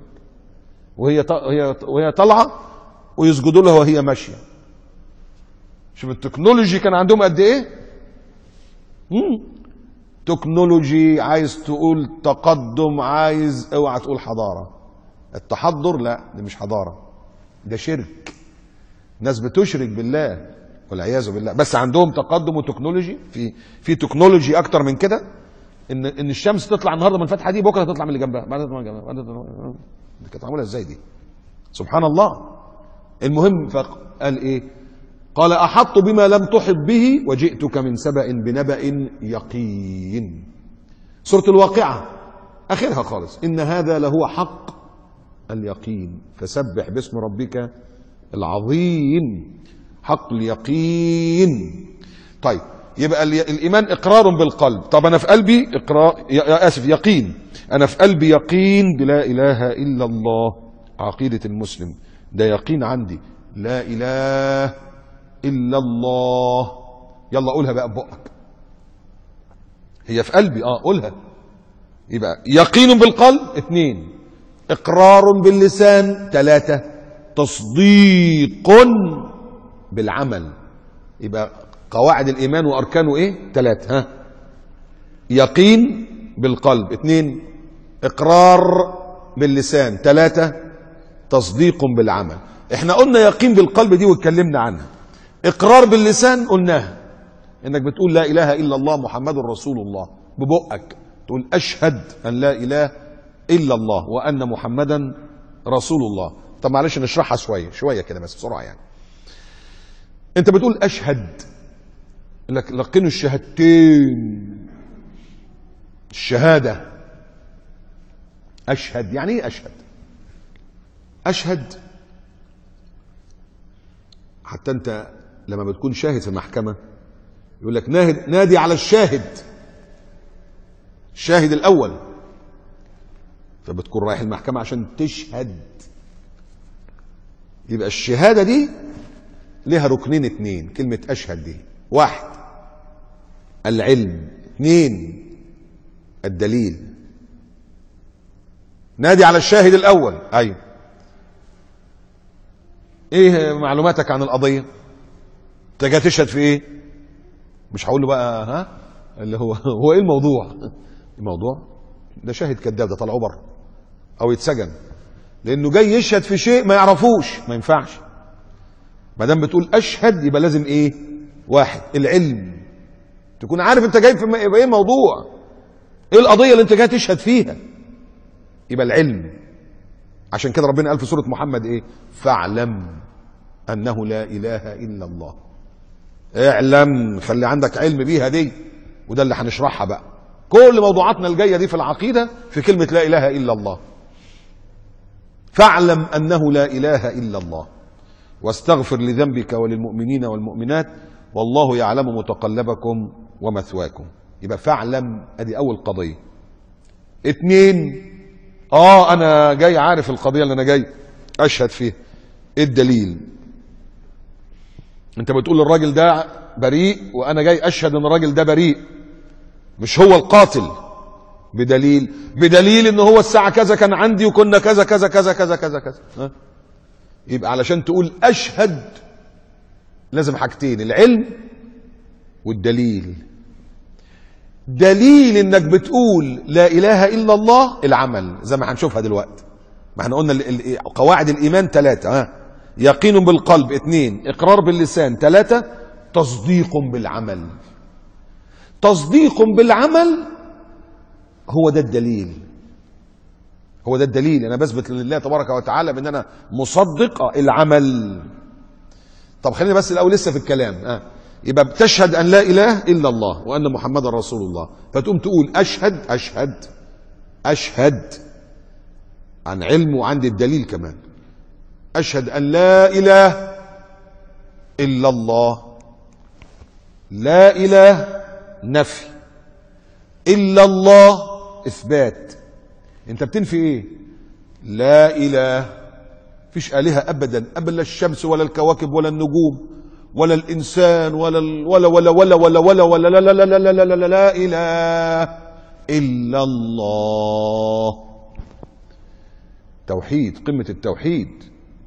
Speaker 1: وهي طالعة ويسجدوا لها وهي ماشية. شوف التكنولوجي كان عندهم قد ايه. تكنولوجي. عايز تقول تقدم، عايز اوعى تقول حضارة. التحضر لا، دي مش حضارة، ده شرك. ناس بتشرك بالله والعياذ بالله. بس عندهم تقدم وتكنولوجي. في تكنولوجي اكتر من كده، ان الشمس تطلع النهارده من الفتحه دي، بكره تطلع من اللي جنبها، بعد تطلع من اللي جنبها. دي كانت معموله ازاي دي؟ سبحان الله. المهم، فقال ايه؟ قال: احط بما لم تحط به وجئتك من سبأ بنبأ يقين. سورة الواقعة اخرها خالص: ان هذا لهو حق اليقين فسبح باسم ربك العظيم. حق اليقين. طيب، يبقى الإيمان إقرار بالقلب. طب أنا في قلبي يقين. أنا في قلبي يقين بلا إله إلا الله، عقيدة المسلم. ده يقين عندي، لا إله إلا الله. يلا قولها بقى ببقك. هي في قلبي، قولها. يبقى يقين بالقلب 2، إقرار باللسان 3، تصديق بالعمل. يبقى قواعد الإيمان وأركانه إيه؟ 3. يقين بالقلب 2، إقرار باللسان 3، تصديق بالعمل. احنا قلنا يقين بالقلب دي واتكلمنا عنها. إقرار باللسان قلناها، إنك بتقول لا إله إلا الله محمد رسول الله ببقك، تقول أشهد أن لا إله إلا الله وأن محمدا رسول الله. طب معلش نشرحها شوية كده بس بسرعة يعني. انت بتقول اشهد، لقنوا الشهادتين. الشهادة اشهد يعني ايه؟ اشهد حتى انت لما بتكون شاهد في المحكمة يقول لك نادي على الشاهد، الشاهد الاول. فبتكون رايح المحكمة عشان تشهد. يبقى الشهادة دي لها ركنين 2. كلمة أشهد دي: 1 العلم، 2 الدليل. نادي على الشاهد الأول. أيوه. إيه معلوماتك عن القضية؟ أنت جاي تشهد في إيه؟ مش هقول له بقى اللي هو إيه الموضوع؟ الموضوع ده شاهد كذاب، ده طلعوه بره أو يتسجن، لأنه جاي يشهد في شيء ما يعرفوش. ما ينفعش. ما دام بتقول اشهد يبقى لازم ايه؟ 1 العلم، تكون عارف انت جاي في ايه الموضوع، ايه القضيه اللي انت جاي تشهد فيها، يبقى العلم. عشان كده ربنا قال في سوره محمد ايه؟ فاعلم انه لا اله الا الله. اعلم، خلي عندك علم بيها دي، وده اللي هنشرحها بقى. كل موضوعاتنا الجايه دي في العقيده في كلمه لا اله الا الله. فاعلم انه لا اله الا الله واستغفر لذنبك وللمؤمنين والمؤمنات والله يعلم متقلبكم ومثواكم. يبقى فاعلم، ادي اول قضيه. 2 انا جاي عارف القضيه اللي انا جاي اشهد فيه. ايه الدليل؟ انت بتقول الراجل ده بريء وانا جاي اشهد ان الراجل ده بريء، مش هو القاتل. بدليل ان هو الساعة كذا كان عندي وكنا كذا كذا كذا كذا كذا كذا. يبقى علشان تقول اشهد لازم حاجتين: العلم والدليل. دليل انك بتقول لا اله الا الله العمل، زي ما هنشوفها دلوقتي. ما احنا قلنا قواعد الايمان 3: يقين بالقلب، 2 اقرار باللسان، 3 تصديق بالعمل. تصديق بالعمل هو ده الدليل. هو ده الدليل. انا بثبت لله تبارك وتعالى بان انا مصدق العمل. طب خلينا بس الاول لسه في الكلام. يبقى بتشهد ان لا اله الا الله وان محمدا رسول الله، فتقوم تقول اشهد عن علم وعندي الدليل كمان. اشهد ان لا اله الا الله. لا اله نفي، الا الله اثبات. انت بتنفي ايه؟ لا اله، فيش الهه ابدا، لا الشمس ولا الكواكب ولا النجوم ولا الانسان ولا ولا ولا ولا ولا ولا ولا لا لا لا لا لا لا لا لا اله الا الله. توحيد، قمه التوحيد.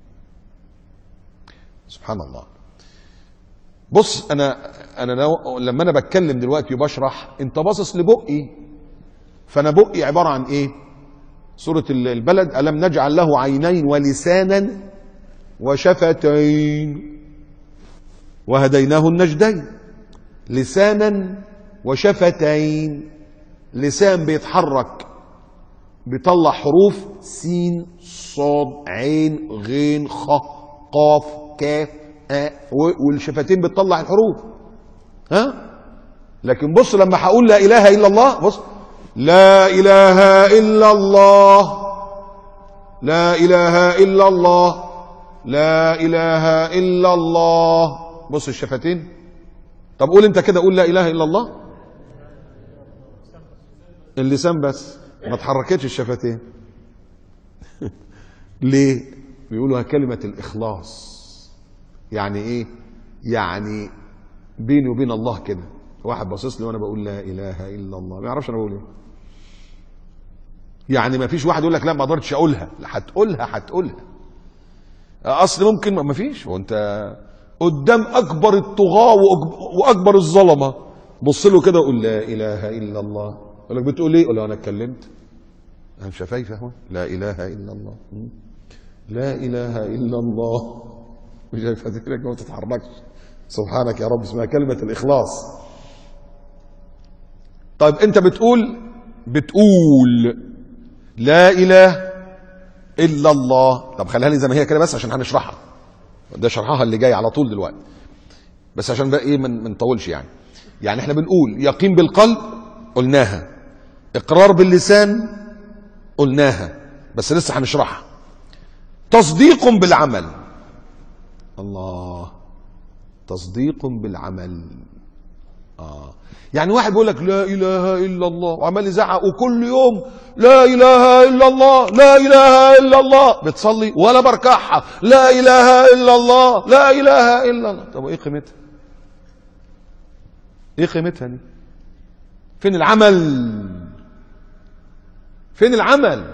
Speaker 1: سبحان الله. بص انا لما انا بتكلم دلوقتي وبشرح، انت باصص لبقي، فانا بقي عباره عن ايه؟ سوره البلد: الم نجعل له عينين ولسانا وشفتين وهديناه النجدين. لسانا وشفتين. لسان بيتحرك بيطلع حروف سين صاد عين غين خ قاف كاف والشفتين بتطلع الحروف. لكن بص لما هقول لا اله الا الله، بص: لا اله الا الله، لا اله الا الله، لا اله الا الله. بص الشفتين. طب قول انت كده، قول لا اله الا الله. اللسان بس، ما اتحركتش الشفتين. ليه؟ بيقولوا كلمة الإخلاص. يعني إيه؟ يعني بيني وبين الله كده، واحد باصص لي وأنا بقول لا إله إلا الله، ما يعرفش أنا بقول إيه. يعني ما فيش واحد يقول لك لا ما قدرتش أقولها، لا هتقولها. أصل ممكن ما فيش، وأنت قدام أكبر الطغاة وأكبر الظلمة، بص له كده وقول لا إله إلا الله. يقول لك بتقول إيه؟ قول له أنا اتكلمت، أنا شفايفة أهو. لا إله إلا الله، لا إله إلا الله. مش هيفتكرك ما تتحركش. سبحانك يا رب، اسمها كلمة الإخلاص. طيب أنت بتقول لا إله إلا الله. طب خليها لي زي ما هي كده بس عشان هنشرحها، ده شرحها اللي جاي على طول دلوقتي، بس عشان بقى إيه ما نطولش يعني إحنا بنقول يقين بالقلب قلناها، إقرار باللسان قلناها، بس لسه هنشرحها. تصديق بالعمل. الله، تصديق بالعمل. يعني واحد بيقول لك لا اله الا الله وعمال يزعق وكل يوم لا اله الا الله لا اله الا الله، بتصلي ولا بركعها لا اله الا الله لا اله الا الله. طب ايه قيمتها؟ ايه قيمتها دي؟ فين العمل؟ فين العمل؟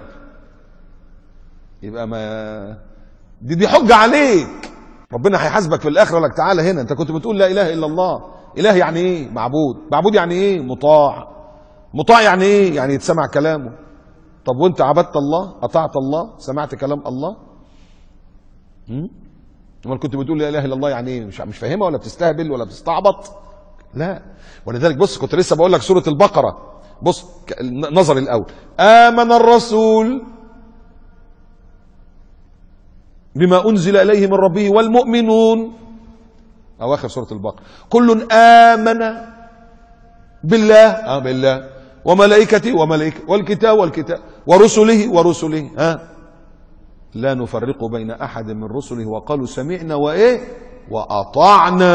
Speaker 1: يبقى ما دي حجة عليك، ربنا هيحاسبك في الاخره. لك تعالى هنا، انت كنت بتقول لا اله الا الله. اله يعني ايه؟ معبود يعني ايه؟ مطاع يعني ايه؟ يعني يتسمع كلامه. طب وانت عبدت الله، اطعت الله، سمعت كلام الله؟ امال كنت بتقول لا اله الا الله يعني ايه؟ مش فاهمها ولا بتستهبل ولا بتستعبط؟ لا. ولذلك بص، كنت لسه بقول لك سوره البقره، بص نظر الاول: امن الرسول بما أنزل إليه من ربه والمؤمنون، أواخر سورة البقرة، كل آمن بالله وملائكته والكتاب ورسله لا نفرق بين أحد من رسله وقالوا سمعنا وأطعنا.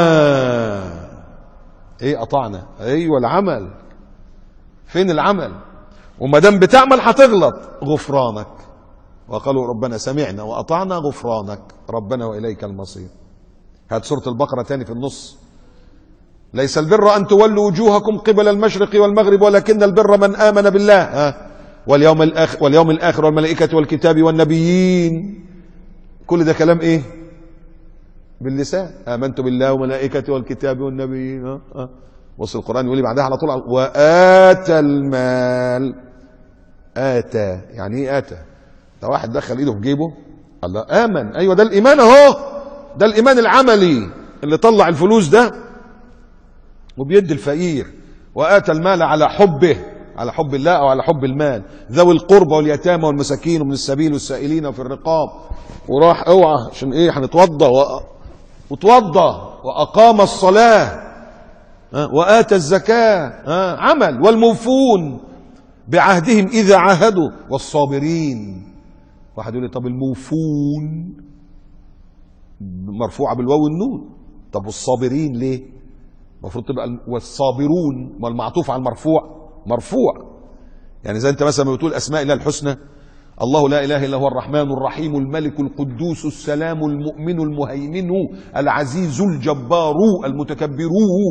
Speaker 1: إيه أطعنا؟ أيوة العمل. فين العمل؟ وما دام بتعمل هتغلط، غفرانك وقالوا ربنا سمعنا وأطعنا غفرانك ربنا وإليك المصير. هات سورة البقرة تاني في النص. ليس البر أن تولوا وجوهكم قبل المشرق والمغرب ولكن البر من آمن بالله واليوم الآخر والملائكة والكتاب والنبيين. كل ده كلام إيه؟ باللسان. آمنت بالله وملائكته والكتاب والنبيين. وصل القرآن يقول لي بعدها على طول وآتى المال. آتى يعني إيه آتى؟ ده واحد دخل إيده في جيبه الله آمن. أيوة ده الإيمان أهو، ده الإيمان العملي اللي طلع الفلوس ده وبيدي الفقير. وآتى المال على حبه، على حب الله أو على حب المال، ذوي القربى واليتامى والمساكين ومن السبيل والسائلين وفي الرقاب. وراح اوعى عشان ايه؟ هنتوضى وتوضى وأقام الصلاة وآتى الزكاة عمل. والموفون بعهدهم إذا عاهدوا والصابرين. واحد يقول لي طب الموفون مرفوعة بالواو والنون، طب والصابرين ليه؟ المفروض تبقى والصابرون، والمعطوف على المرفوع مرفوع. يعني زي انت مثلا بتقول اسماء الله الحسنى، الله لا اله الا هو الرحمن الرحيم الملك القدوس السلام المؤمن المهيمن العزيز الجبار المتكبر،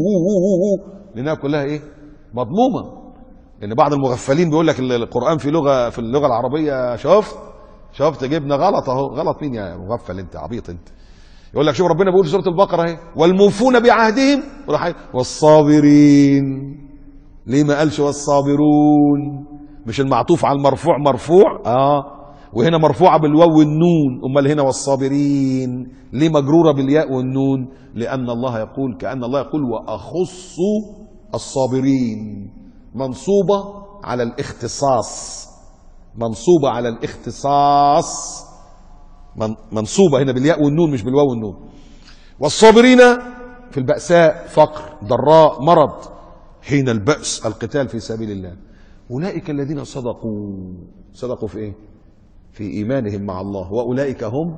Speaker 1: لانها كلها ايه؟ مضمومه. لان بعض المغفلين بيقول لك القران في اللغه العربيه شفت جبنا غلط اهو. غلط مين يا مغفل انت؟ عبيط انت. يقول لك شوف ربنا بيقول في سوره البقره اهي والموفون بعهدهم والصابرين. ليه ما قالش والصابرون؟ مش المعطوف على المرفوع مرفوع وهنا مرفوعه بالواو والنون، امال هنا والصابرين ليه مجروره بالياء والنون؟ لان الله يقول، كأن الله يقول واخص الصابرين، منصوبه على الاختصاص، منصوبه على الاختصاص، منصوبه هنا بالياء والنون مش بالواو والنون. والصابرين في البأساء فقر ضراء مرض حين البأس القتال في سبيل الله. أولئك الذين صدقوا في إيه؟ في إيمانهم مع الله وأولئك هم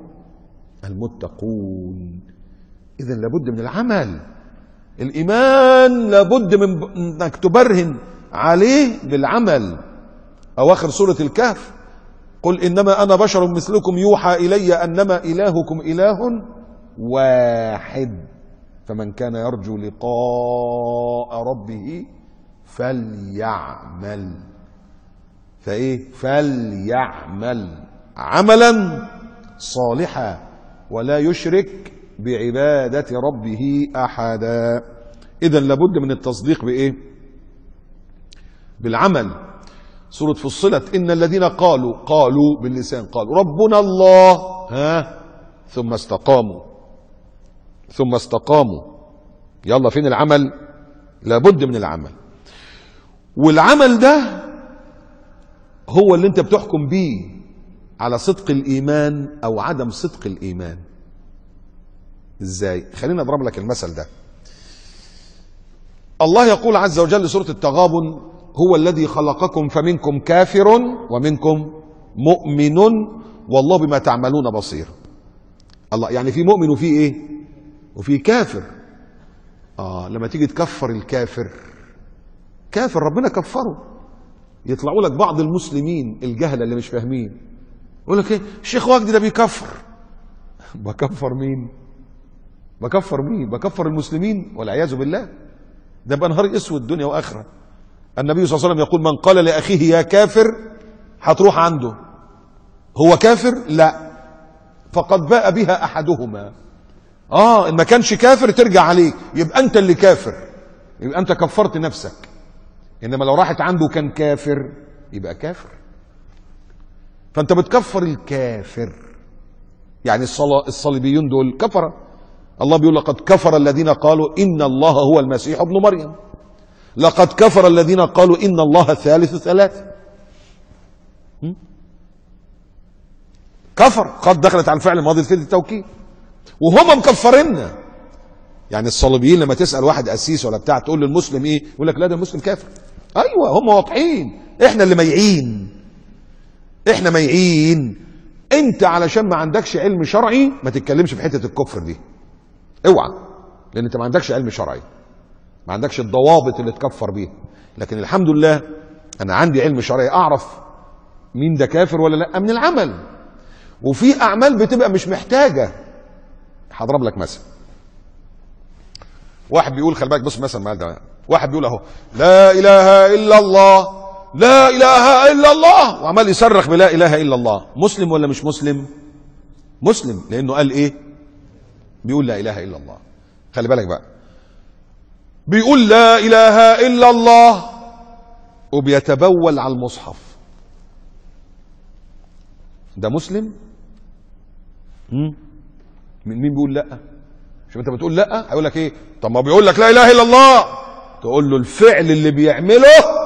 Speaker 1: المتقون. إذن لابد من العمل. الإيمان لابد من أنك تبرهن عليه بالعمل. أواخر سورة الكهف قل إنما أنا بشر مثلكم يوحى إلي أنما إلهكم إله واحد فمن كان يرجو لقاء ربه فليعمل فليعمل عملا صالحا ولا يشرك بعبادة ربه أحدا. إذن لابد من التصديق بإيه؟ بالعمل. سورة فصلت إن الذين قالوا باللسان قالوا ربنا الله ثم استقاموا. يلا فين العمل؟ لابد من العمل. والعمل ده هو اللي انت بتحكم بيه على صدق الإيمان أو عدم صدق الإيمان. ازاي؟ خلينا اضرب لك المثل ده. الله يقول عز وجل سورة التغابن هو الذي خلقكم فمنكم كافر ومنكم مؤمن والله بما تعملون بصير. الله يعني في مؤمن وفي ايه؟ وفي كافر. لما تيجي تكفر الكافر، كافر ربنا كفره، يطلعوا لك بعض المسلمين الجهله اللي مش فاهمين يقول لك ايه الشيخ وجدي ده بيكفر. بكفر مين؟ بكفر المسلمين والعياذ بالله. ده بقى نهار اسود دنيا واخره. النبي صلى الله عليه وسلم يقول من قال لاخيه يا كافر هتروح عنده هو كافر لا فقد باء بها احدهما. ان ما كانش كافر ترجع عليك يبقى انت اللي كافر، يبقى انت كفرت نفسك. انما لو راحت عنده كان كافر يبقى كافر. فانت بتكفر الكافر. يعني الصليبيون دول كفره. الله بيقول لقد كفر الذين قالوا ان الله هو المسيح ابن مريم. لقد كفر الذين قالوا ان الله ثالث ثلاثه. كفر قد دخلت على الفعل الماضي في التوكيد وهم مكفريننا. يعني الصليبيين لما تسال واحد قسيس ولا بتاع تقول له المسلم ايه يقول لك لا ده المسلم كافر. ايوه هم واضحين، احنا اللي ميعين. احنا ميعين. انت علشان ما عندكش علم شرعي ما تتكلمش في حته الكفر دي، اوعى، لان انت ما عندكش علم شرعي، ما عندكش الضوابط اللي تكفر بيها. لكن الحمد لله انا عندي علم شرعي اعرف مين ده كافر ولا لا من العمل. وفي اعمال بتبقى مش محتاجه. هضرب لك مثل. واحد بيقول، خلي بالك بص مثلا ده، واحد بيقول اهو لا اله الا الله لا اله الا الله، وعمال يصرخ بلا اله الا الله، مسلم ولا مش مسلم؟ مسلم، لانه قال ايه؟ بيقول لا اله الا الله. خلي بالك بقى، بيقول لا اله الا الله وبيتبول على المصحف، ده مسلم؟ مين بيقول لا؟ شوف انت بتقول لا، هيقول لك ايه؟ طب ما بيقول لك لا اله الا الله، تقول له الفعل اللي بيعمله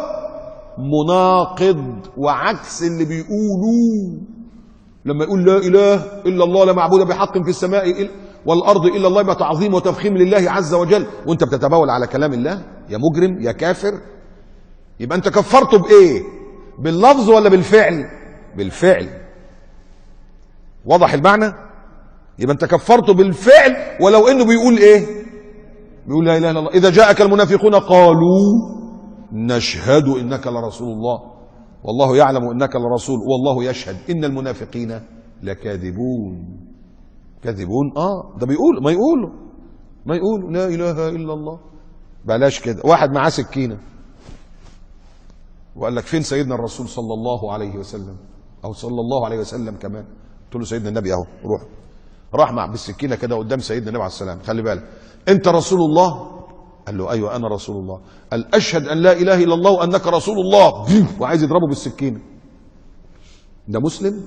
Speaker 1: مناقض وعكس اللي بيقولوه. لما يقول لا اله الا الله لا معبود بحق في السماء والارض الا الله، يبقى تعظيم وتفخيم لله عز وجل، وانت بتتبول على كلام الله، يا مجرم يا كافر. يبقى انت كفرته بايه؟ باللفظ ولا بالفعل؟ بالفعل. واضح المعنى؟ يبقى انت كفرته بالفعل، ولو انه بيقول ايه؟ بيقول لا اله الا الله. اذا جاءك المنافقون قالوا نشهد انك لرسول الله والله يعلم انك لرسول والله يشهد ان المنافقين لكاذبون. كاذبون؟ ده بيقول ما يقول لا اله الا الله. بلاش كده. واحد معاه سكينه وقال لك فين سيدنا الرسول صلى الله عليه وسلم، او صلى الله عليه وسلم كمان، قلت له سيدنا النبي اهو، روح. راح مع بالسكينه كده قدام سيدنا النبي عليه السلام، خلي بالك انت رسول الله؟ قال له ايوه انا رسول الله. قال اشهد ان لا اله الا الله وانك رسول الله، وعايز يضربه بالسكينه. ده مسلم؟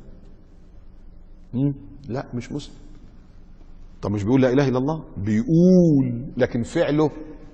Speaker 1: لا مش مسلم. طب مش بيقول لا اله الا الله؟ بيقول، لكن فعله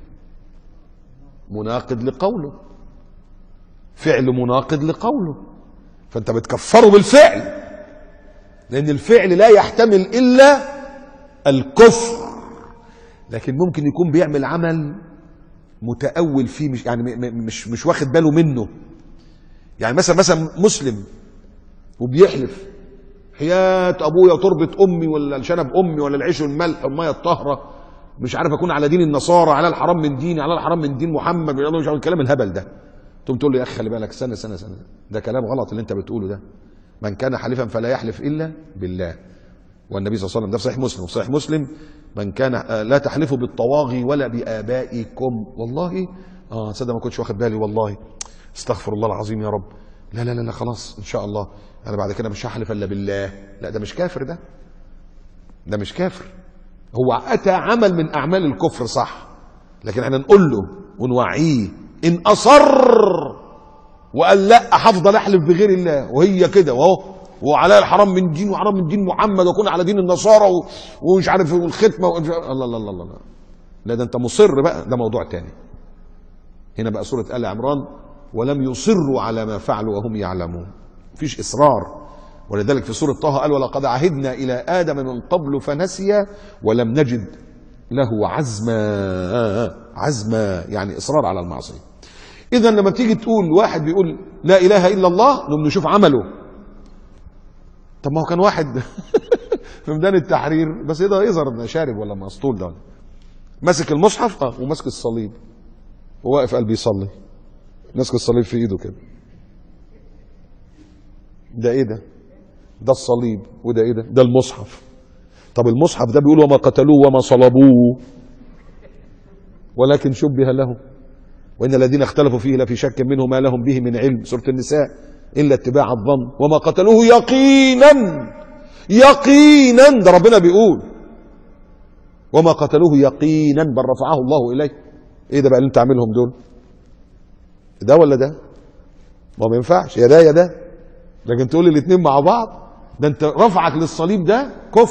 Speaker 1: مناقض لقوله، فعله مناقض لقوله، فانت بتكفره بالفعل، لان الفعل لا يحتمل الا الكفر. لكن ممكن يكون بيعمل عمل متأول فيه، مش يعني مش واخد باله منه. يعني مثلا مسلم وبيحلف حياة ابويا وتربة امي ولا شنب امي ولا العيش والملح والميه الطاهره، مش عارف اكون على دين النصارى، على الحرام من ديني، على الحرام من دين محمد، مش عارف الكلام الهبل ده. تقول له يا اخي خلي بالك، سنه ده كلام غلط اللي انت بتقوله ده. من كان حليفا فلا يحلف الا بالله. والنبي صلى الله عليه وسلم ده في صحيح مسلم، وفي صحيح مسلم من كان لا تحلفوا بالطواغي ولا بآبائكم. والله صدق ما كنتش واخد بالي، والله استغفر الله العظيم يا رب. لا لا لا خلاص ان شاء الله انا بعد كده مش هحلف الا بالله. لا ده مش كافر، ده مش كافر، هو اتى عمل من اعمال الكفر صح، لكن احنا نقول له ونوعيه ان اصر وقال لا هفضل احلف بغير الله وهي كده واهو، وعلى الحرام من دين وحرام من دين محمد واكون على دين النصارى ومش عارف والختمه الله الله الله الله. لا ده انت مصر بقى، ده موضوع تاني. هنا بقى سوره آل عمران ولم يصروا على ما فعلوا وهم يعلمون، مفيش اصرار. ولذلك في سوره طه قال ولقد عهدنا الى ادم من قبل فنسي ولم نجد له عزما يعني اصرار على المعصيه. اذا لما تيجي تقول واحد بيقول لا اله الا الله، نقوم نشوف عمله. طب ما هو كان واحد في ميدان التحرير، بس ايه ده يظهر شارب ولا مسطول، ده ماسك المصحف وماسك الصليب وواقف قلبي يصلي، ماسك الصليب في ايده كده. ده ايه ده؟ ده الصليب. وده ايه ده؟ ده المصحف. طب المصحف ده بيقول وما قتلوه وما صلبوه ولكن شبه له وان الذين اختلفوا فيه لفي شك منه ما لهم به من علم، سورة النساء، الا اتباع الظن وما قتلوه يقينا ده ربنا بيقول وما قتلوه يقينا بل رفعه الله اليه. ايه ده بقى اللي انت عاملهم دول؟ ده ولا ده؟ ما ينفعش يا ده يا ده، لكن تقول الاثنين مع بعض، ده انت رفعك للصليب ده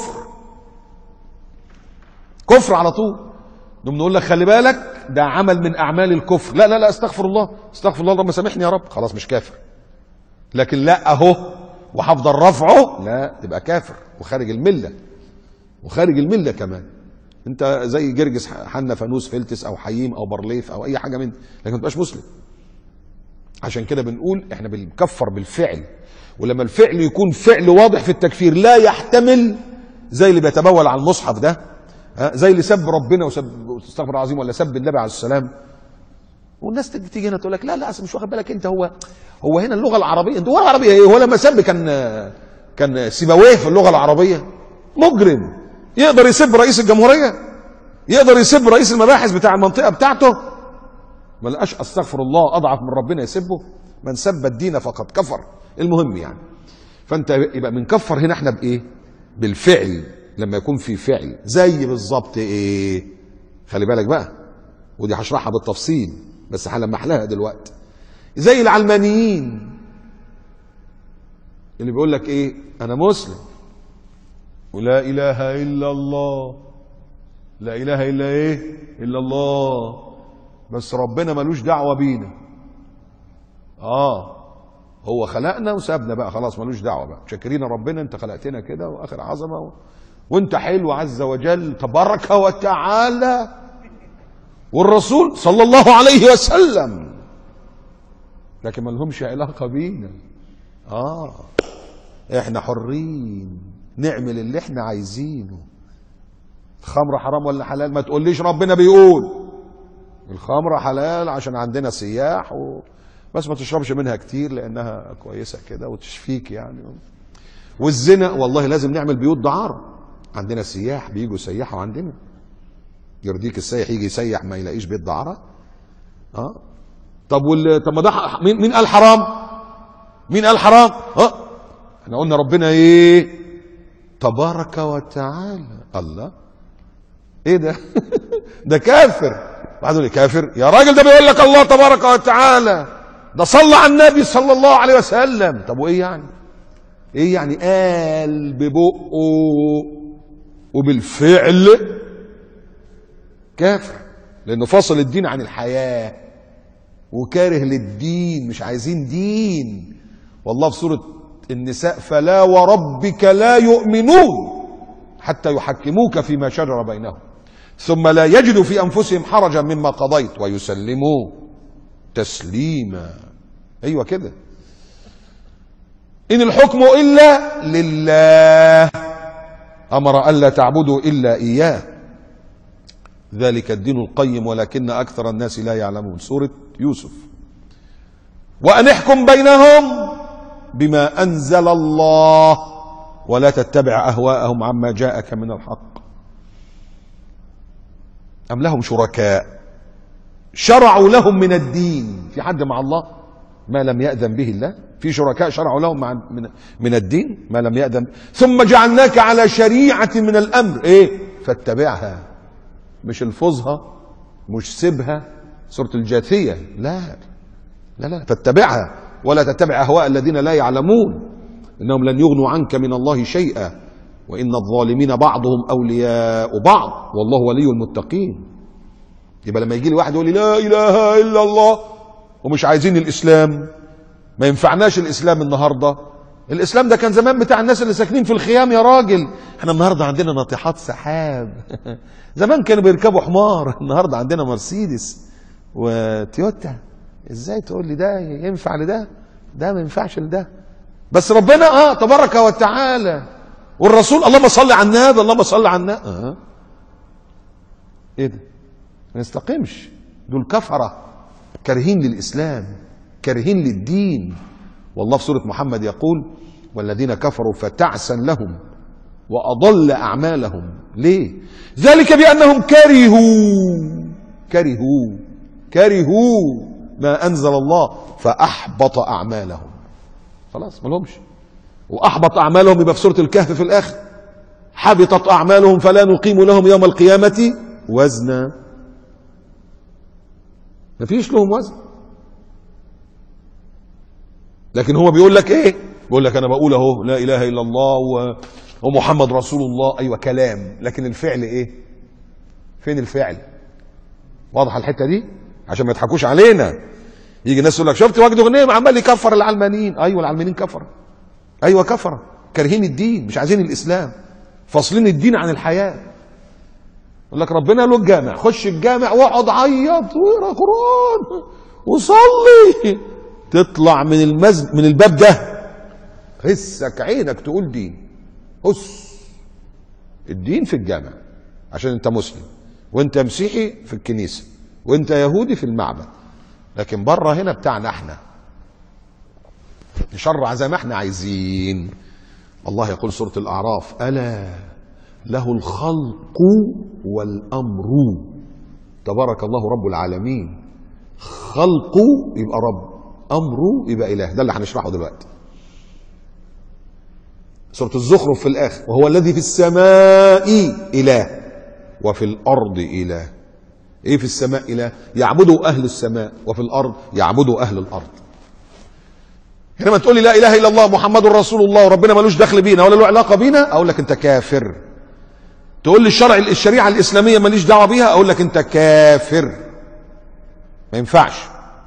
Speaker 1: كفر على طول. نقول لك خلي بالك ده عمل من اعمال الكفر. لا لا لا استغفر الله رب سامحني يا رب، خلاص مش كافر. لكن لا اهو وهفضل رفعه، لا تبقى كافر وخارج المله كمان. انت زي جرجس حنا فانوس فلتس او حييم او برليف او اي حاجه من دي، لكن ما تبقاش مسلم. عشان كده بنقول احنا بنكفر بالفعل، ولما الفعل يكون فعل واضح في التكفير لا يحتمل، زي اللي بيتبول على المصحف ده، زي اللي سب ربنا وسب استغفر العظيم ولا سب النبي عليه السلام. والناس تيجي هنا تقول لك لا اصل مش واخد بالك انت، هو هنا اللغه العربيه، انت اللغه العربيه ايه؟ هو لما سب كان سيبويه في اللغة العربية مجرم، يقدر يسب رئيس الجمهورية، يقدر يسب رئيس المباحث بتاع المنطقة بتاعته، ما لقاش استغفر الله اضعف من ربنا يسبه؟ من سب الدين فقد كفر. المهم يعني، فانت يبقى بنكفر هنا احنا بايه؟ بالفعل. لما يكون في فعل زي بالظبط ايه؟ خلي بالك بقى، ودي هشرحها بالتفصيل بس هلمح لها دلوقتي. زي العلمانيين اللي بيقول لك ايه؟ انا مسلم ولا اله الا الله، لا اله الا ايه؟ الا الله، بس ربنا ملوش دعوه بينا. هو خلقنا وسابنا بقى، خلاص ملوش دعوه بقى، شاكرين ربنا، انت خلقتنا كده واخر عظمه وانت حلو عز وجل تبارك وتعالى، والرسول صلى الله عليه وسلم، لكن ما لهمش علاقه بينا. احنا حرين نعمل اللي احنا عايزينه. الخمر حرام ولا حلال؟ ما تقوليش ربنا بيقول الخمر حلال عشان عندنا سياح بس ما تشربش منها كتير لانها كويسه كده وتشفيك يعني. والزنا والله لازم نعمل بيوت دعاره، عندنا سياح بيجوا يسيحوا عندنا. يرضيك السياح يجي يسيح ما يلاقيش بيت دعاره؟ طب ما ده مين قال حرام؟ مين قال حرام؟ احنا قلنا ربنا ايه؟ تبارك وتعالى. الله، ايه ده؟ ده كافر. واحد يقول لي كافر؟ يا راجل ده بيقول لك الله تبارك وتعالى، ده صلى على النبي صلى الله عليه وسلم. طب وايه يعني؟ ايه يعني قال ببقه وبالفعل كافر؟ لانه فاصل الدين عن الحياه وكاره للدين، مش عايزين دين. والله في سوره النساء: فلا وربك لا يؤمنون حتى يحكموك فيما شجر بينهم ثم لا يجدوا في انفسهم حرجا مما قضيت ويسلموا تسليما. ايوه كده. ان الحكم الا لله امر الا تعبدوا الا اياه ذلك الدين القيم ولكن اكثر الناس لا يعلمون. سوره يوسف. وان احكم بينهم بما انزل الله ولا تتبع اهواءهم عما جاءك من الحق. ام لهم شركاء شرعوا لهم من الدين، في حد مع الله ما لم يأذن به الله؟ في شركاء شرعوا لهم من الدين ما لم يأذن، ثم جعلناك على شريعة من الأمر ايه؟ فاتبعها. مش الفظها، مش سيبها، سورة الجاثية، لا لا لا، فاتبعها ولا تتبع أهواء الذين لا يعلمون إنهم لن يغنوا عنك من الله شيئا وإن الظالمين بعضهم أولياء بعض والله ولي المتقين. يبقى لما يجي لي واحد يقول لي لا إله إلا الله ومش عايزين الإسلام، ما ينفعناش الإسلام النهاردة. الإسلام ده كان زمان بتاع الناس اللي ساكنين في الخيام يا راجل، احنا النهاردة عندنا ناطحات سحاب. زمان كانوا بيركبوا حمار، النهاردة عندنا مرسيدس وتويوتا. ازاي تقول لي ده ينفع لده؟ ده ما ينفعش لده. بس ربنا تبارك وتعالى والرسول اللهم صل على النبي، اللهم صل على النبي. ايه ده؟ ما يستقيمش. دول كفرة كارهين للإسلام، كارهين للدين. والله في سورة محمد يقول: والذين كفروا فتعسا لهم وأضل أعمالهم. ليه؟ ذلك بأنهم كرهوا ما أنزل الله فأحبط أعمالهم. خلاص ما لهمش. وأحبط أعمالهم يبقى في سورة الكهف في الآخر: حبطت أعمالهم فلا نقيم لهم يوم القيامة وزنا. مفيش لهم وزن. لكن هو بيقول لك ايه؟ بيقول لك انا بقول اهو لا اله الا الله ومحمد رسول الله. ايوه كلام، لكن الفعل ايه؟ فين الفعل؟ واضحه الحته دي عشان ما يضحكوش علينا. يجي الناس يقول لك شفت وجد غنيم عمال يكفر العلمانيين. ايوه العلمانيين كفر، ايوه كفر، كارهين الدين، مش عايزين الاسلام، فاصلين الدين عن الحياه. يقول لك ربنا له الجامع، خش الجامع واقعد عيط واقرا قران وصلي، تطلع من الباب ده حسك عينك تقول دين. الدين في الجامع عشان انت مسلم، وانت مسيحي في الكنيسه، وانت يهودي في المعبد. لكن بره هنا بتاعنا احنا نشرع زي ما احنا عايزين، الله يقول سورة الأعراف: ألا له الخلق والأمر تبارك الله رب العالمين. خلقه يبقى رب، أمره يبقى إله. ده اللي هنشرحه دلوقتي. سورة الزخرف في الآخر: وهو الذي في السماء إله وفي الأرض إله. إيه في السماء إله؟ يعبدوا أهل السماء، وفي الأرض يعبدوا أهل الأرض. هنا ما تقول لي لا إله إلا الله محمد رسول الله وربنا ملوش دخل بينا ولا له علاقة بينا، أقول لك أنت كافر. تقول لي الشريعة الإسلامية ماليش دعوة بيها، أقول لك أنت كافر. ما ينفعش.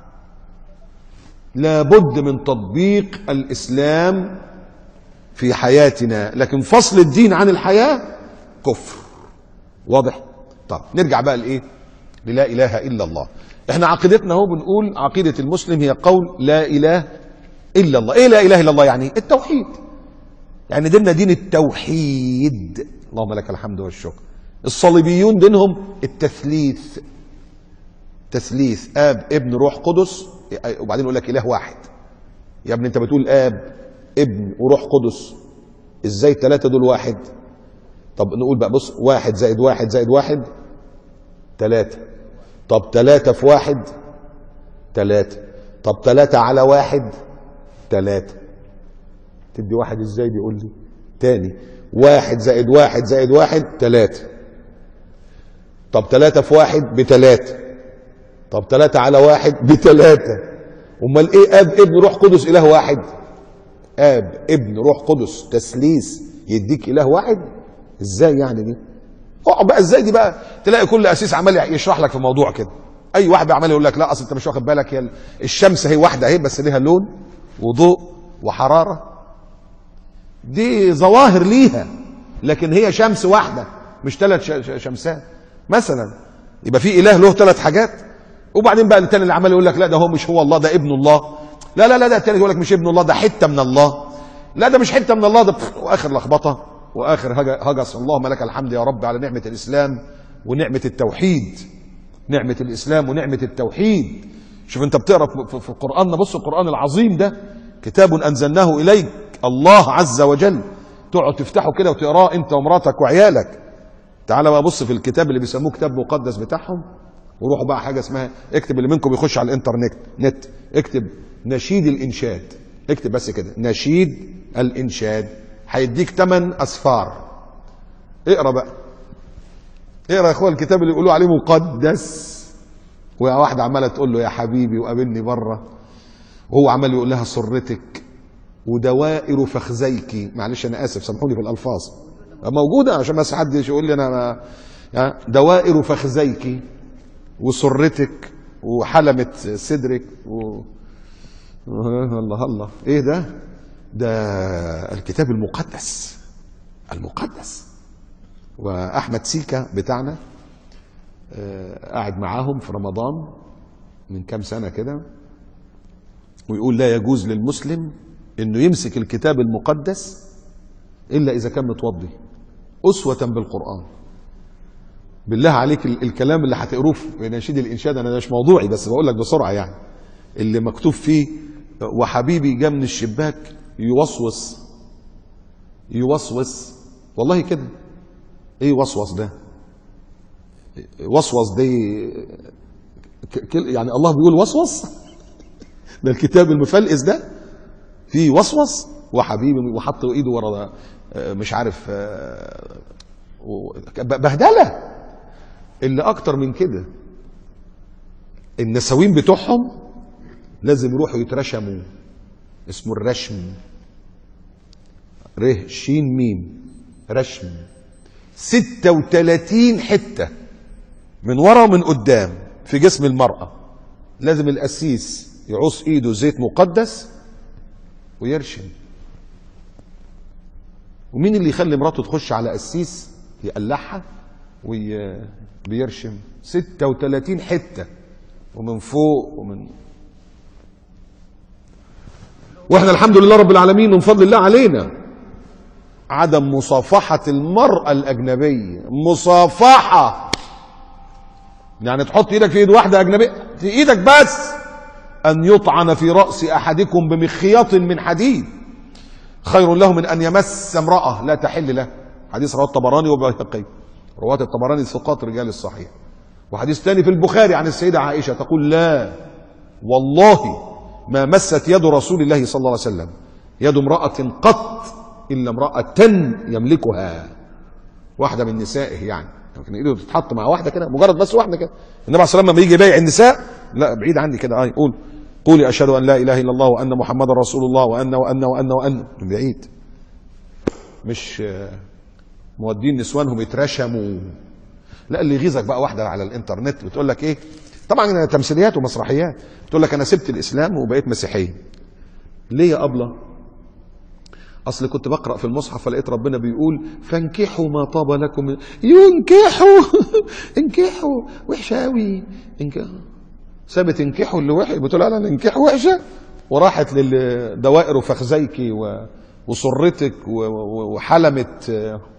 Speaker 1: لابد من تطبيق الإسلام في حياتنا، لكن فصل الدين عن الحياة كفر. واضح؟ طب نرجع بقى لإيه؟ للا إله إلا الله. احنا عقيدتنا هو بنقول عقيدة المسلم هي قول لا إله إلا الله. إيه لا إله إلا الله يعني؟ التوحيد. يعني ديننا دين التوحيد. اللهم لك الحمد والشكر. الصليبيون دينهم التثليث. تثليث: آب ابن روح قدس، وبعدين يقول لك إله واحد. يا ابني أنت بتقول آب ابن وروح قدس، إزاي الثلاثة دول واحد؟ طب نقول بقى بص: 1 زائد 1 زائد 1 3. طب 3 في 1 3. طب 3 على 1 3. تدي 1 ازاي؟ بيقول لي تاني: 1 زائد 1 زائد 1 3. طب 3 في 1 ب3. طب 3 على 1 ب3. امال ايه اب ابن روح قدس اله واحد؟ اب ابن روح قدس تثليث يديك اله واحد؟ ازاي يعني دي؟ اقعد بقى ازاي دي بقى؟ تلاقي كل اسيس عمال يشرح لك في موضوع كده. اي واحد بقى عمال يقول لك لا اصل انت مش واخد بالك، هي الشمس هي واحده اهي بس ليها لون وضوء وحراره. دي ظواهر ليها، لكن هي شمس واحده مش 3 شمسات مثلا. يبقى في اله له 3 حاجات. وبعدين بقى التاني اللي عمال يقول لك لا ده هو مش هو الله، ده ابن الله. لا لا لا، ده التاني يقول لك مش ابن الله، ده حته من الله. لا ده مش حته من الله، ده واخر لخبطه واخر هجس. اللهم لك الحمد يا رب على نعمه الاسلام ونعمه التوحيد. نعمه الاسلام ونعمه التوحيد. شوف انت بتقرا في قراننا، بص القران العظيم ده كتاب انزلناه اليك الله عز وجل. تقعد تفتحه كده وتقراه انت ومراتك وعيالك. تعال بقى بص في الكتاب اللي بيسموه كتاب مقدس بتاعهم، وروحوا بقى حاجه اسمها، اكتب اللي منكم يخش على الانترنت اكتب نشيد الانشاد. اكتب بس كده نشيد الانشاد، هيديك 8 أسفار. اقرا بقى، اقرا يا اخويا الكتاب اللي يقولوا عليه مقدس. ويا واحده عماله تقول له يا حبيبي وقابلني بره، وهو عمال يقول لها سرتك ودوائر فخذيك. معلش انا اسف سامحوني في الالفاظ موجوده عشان بس حد يقول لي انا دوائر فخذيك وسرتك وحلمة صدرك الله الله. ايه ده؟ ده الكتاب المقدس. المقدس. واحمد سيكا بتاعنا قاعد معاهم في رمضان من كام سنة كده، ويقول لا يجوز للمسلم انه يمسك الكتاب المقدس الا اذا كان متوضي اسوة بالقرآن. بالله عليك الكلام اللي هتقروه في نشيد الانشاد، انا مش موضوعي بس بقول لك بسرعه يعني، اللي مكتوب فيه وحبيبي جه من الشباك يوسوس والله كده. ايه وسوس ده؟ وسوس دي يعني الله بيقول وسوس؟ ده الكتاب المفلقس ده فيه وسوس وحبيبي وحط ايده ورا مش عارف بهدله. اللي اكتر من كده النساوين بتوعهم لازم يروحوا يترشموا، اسمه الرشم، ر ش م رشم. 36 حته من ورا ومن قدام في جسم المرأة. لازم القسيس يعوص ايده زيت مقدس ويرشم. ومين اللي يخلي مراته تخش على قسيس يقلعها وبيرشم؟ 36 حته ومن فوق واحنا الحمد لله رب العالمين من فضل الله علينا عدم مصافحة المرأة الأجنبية. مصافحة يعني تحط ايدك في ايد واحدة أجنبية في ايدك بس، أن يطعن في رأس أحدكم بمخيط من حديد. خير له من أن يمس امرأة لا تحل له. حديث رواه الطبراني وبيهقي، رواة الطبراني ثقات رجال الصحيح. وحديث ثاني في البخاري عن السيدة عائشة تقول: لا والله ما مست يد رسول الله صلى الله عليه وسلم يد امرأة قط إلا امرأة يملكها، واحدة من نسائه يعني، لكن ايده تتحط مع واحدة كده، مجرد بس واحدة كده. النبي عليه الصلاة والسلام لما يجي يبايع النساء، لا بعيد عني كده، يقول: قولي أشهد أن لا إله إلا الله وأن محمدا رسول الله وأن وأن وأن وأن، من بعيد، مش مودين نسوانهم يترشموا. لا، اللي يغيظك بقى واحدة على الإنترنت بتقول لك إيه، طبعا تمثيليات ومسرحيات، بتقول لك أنا سبت الإسلام وبقيت مسيحية. ليه يا أبلة؟ أصل كنت بقرأ في المصحف فلقيت ربنا بيقول: فانكحوا ما طاب لكم. ينكحوا انكحوا وحشة أوي، انكحوا. سابت انكحوا اللي وحش، بتقول أنا انكحوا وحشة، وراحت للدوائر وفخزيكي وسرتك وحلمت.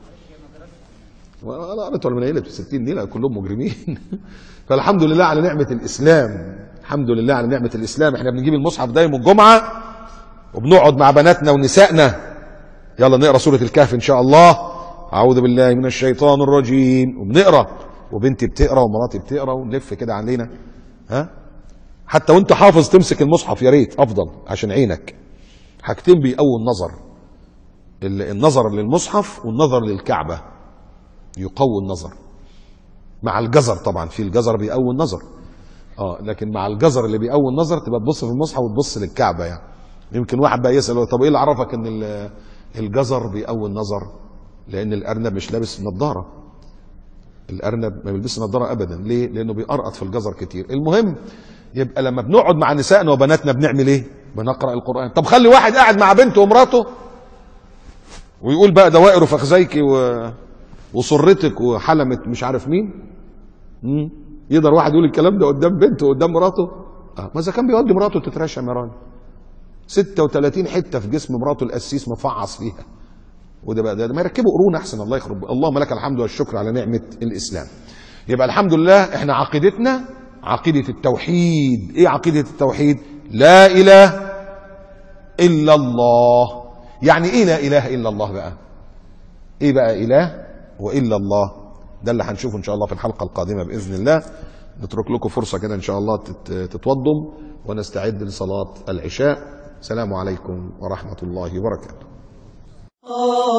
Speaker 1: انا قريت ولا منيلت في 60 نيله كلهم مجرمين. فالحمد لله على نعمه الاسلام، الحمد لله على نعمه الاسلام. احنا بنجيب المصحف ده يوم الجمعه وبنقعد مع بناتنا ونسائنا، يلا نقرا سوره الكهف ان شاء الله، اعوذ بالله من الشيطان الرجيم، وبنقرا، وبنتي بتقرا ومراتي بتقرا، ونلف كده علينا. حتى وانت حافظ تمسك المصحف يا ريت، افضل عشان عينك. حاجتين بيقووا النظر، النظر للمصحف والنظر للكعبه يقوي النظر، مع الجزر طبعا، في الجزر بيقوي النظر، لكن مع الجزر اللي بيقوي النظر تبقى تبص في المصحف وتبص للكعبه يعني. يمكن واحد بقى يسال: طب ايه اللي عرفك ان الجزر بيقوي النظر؟ لان الارنب مش لابس نظاره، الارنب ما بيلبسش نظاره ابدا. ليه؟ لانه بيقرقط في الجزر كتير. المهم، يبقى لما بنقعد مع نسائنا وبناتنا بنعمل ايه؟ بنقرا القران. طب خلي واحد قاعد مع بنته ومراته ويقول بقى دوائر وفخزيكي وسرتك وحلمت مش عارف مين. يقدر واحد يقول الكلام ده قدام بنته وقدام مراته؟ ما اذا كان بيودي مراته تترشم يا راجل، 36 حته في جسم مراته القسيس مفعص فيها، وده بقى ده ما يركبوا قرون احسن. الله يخرب. اللهم لك الحمد والشكر على نعمه الاسلام. يبقى الحمد لله احنا عقيدتنا عقيده التوحيد. ايه عقيده التوحيد؟ لا اله الا الله. يعني ايه لا اله الا الله بقى؟ ايه بقى اله والا الله؟ ده اللي هنشوفه ان شاء الله في الحلقه القادمه باذن الله. نترك لكم فرصه كده ان شاء الله تتوضوا ونستعد لصلاه العشاء. السلام عليكم ورحمه الله وبركاته.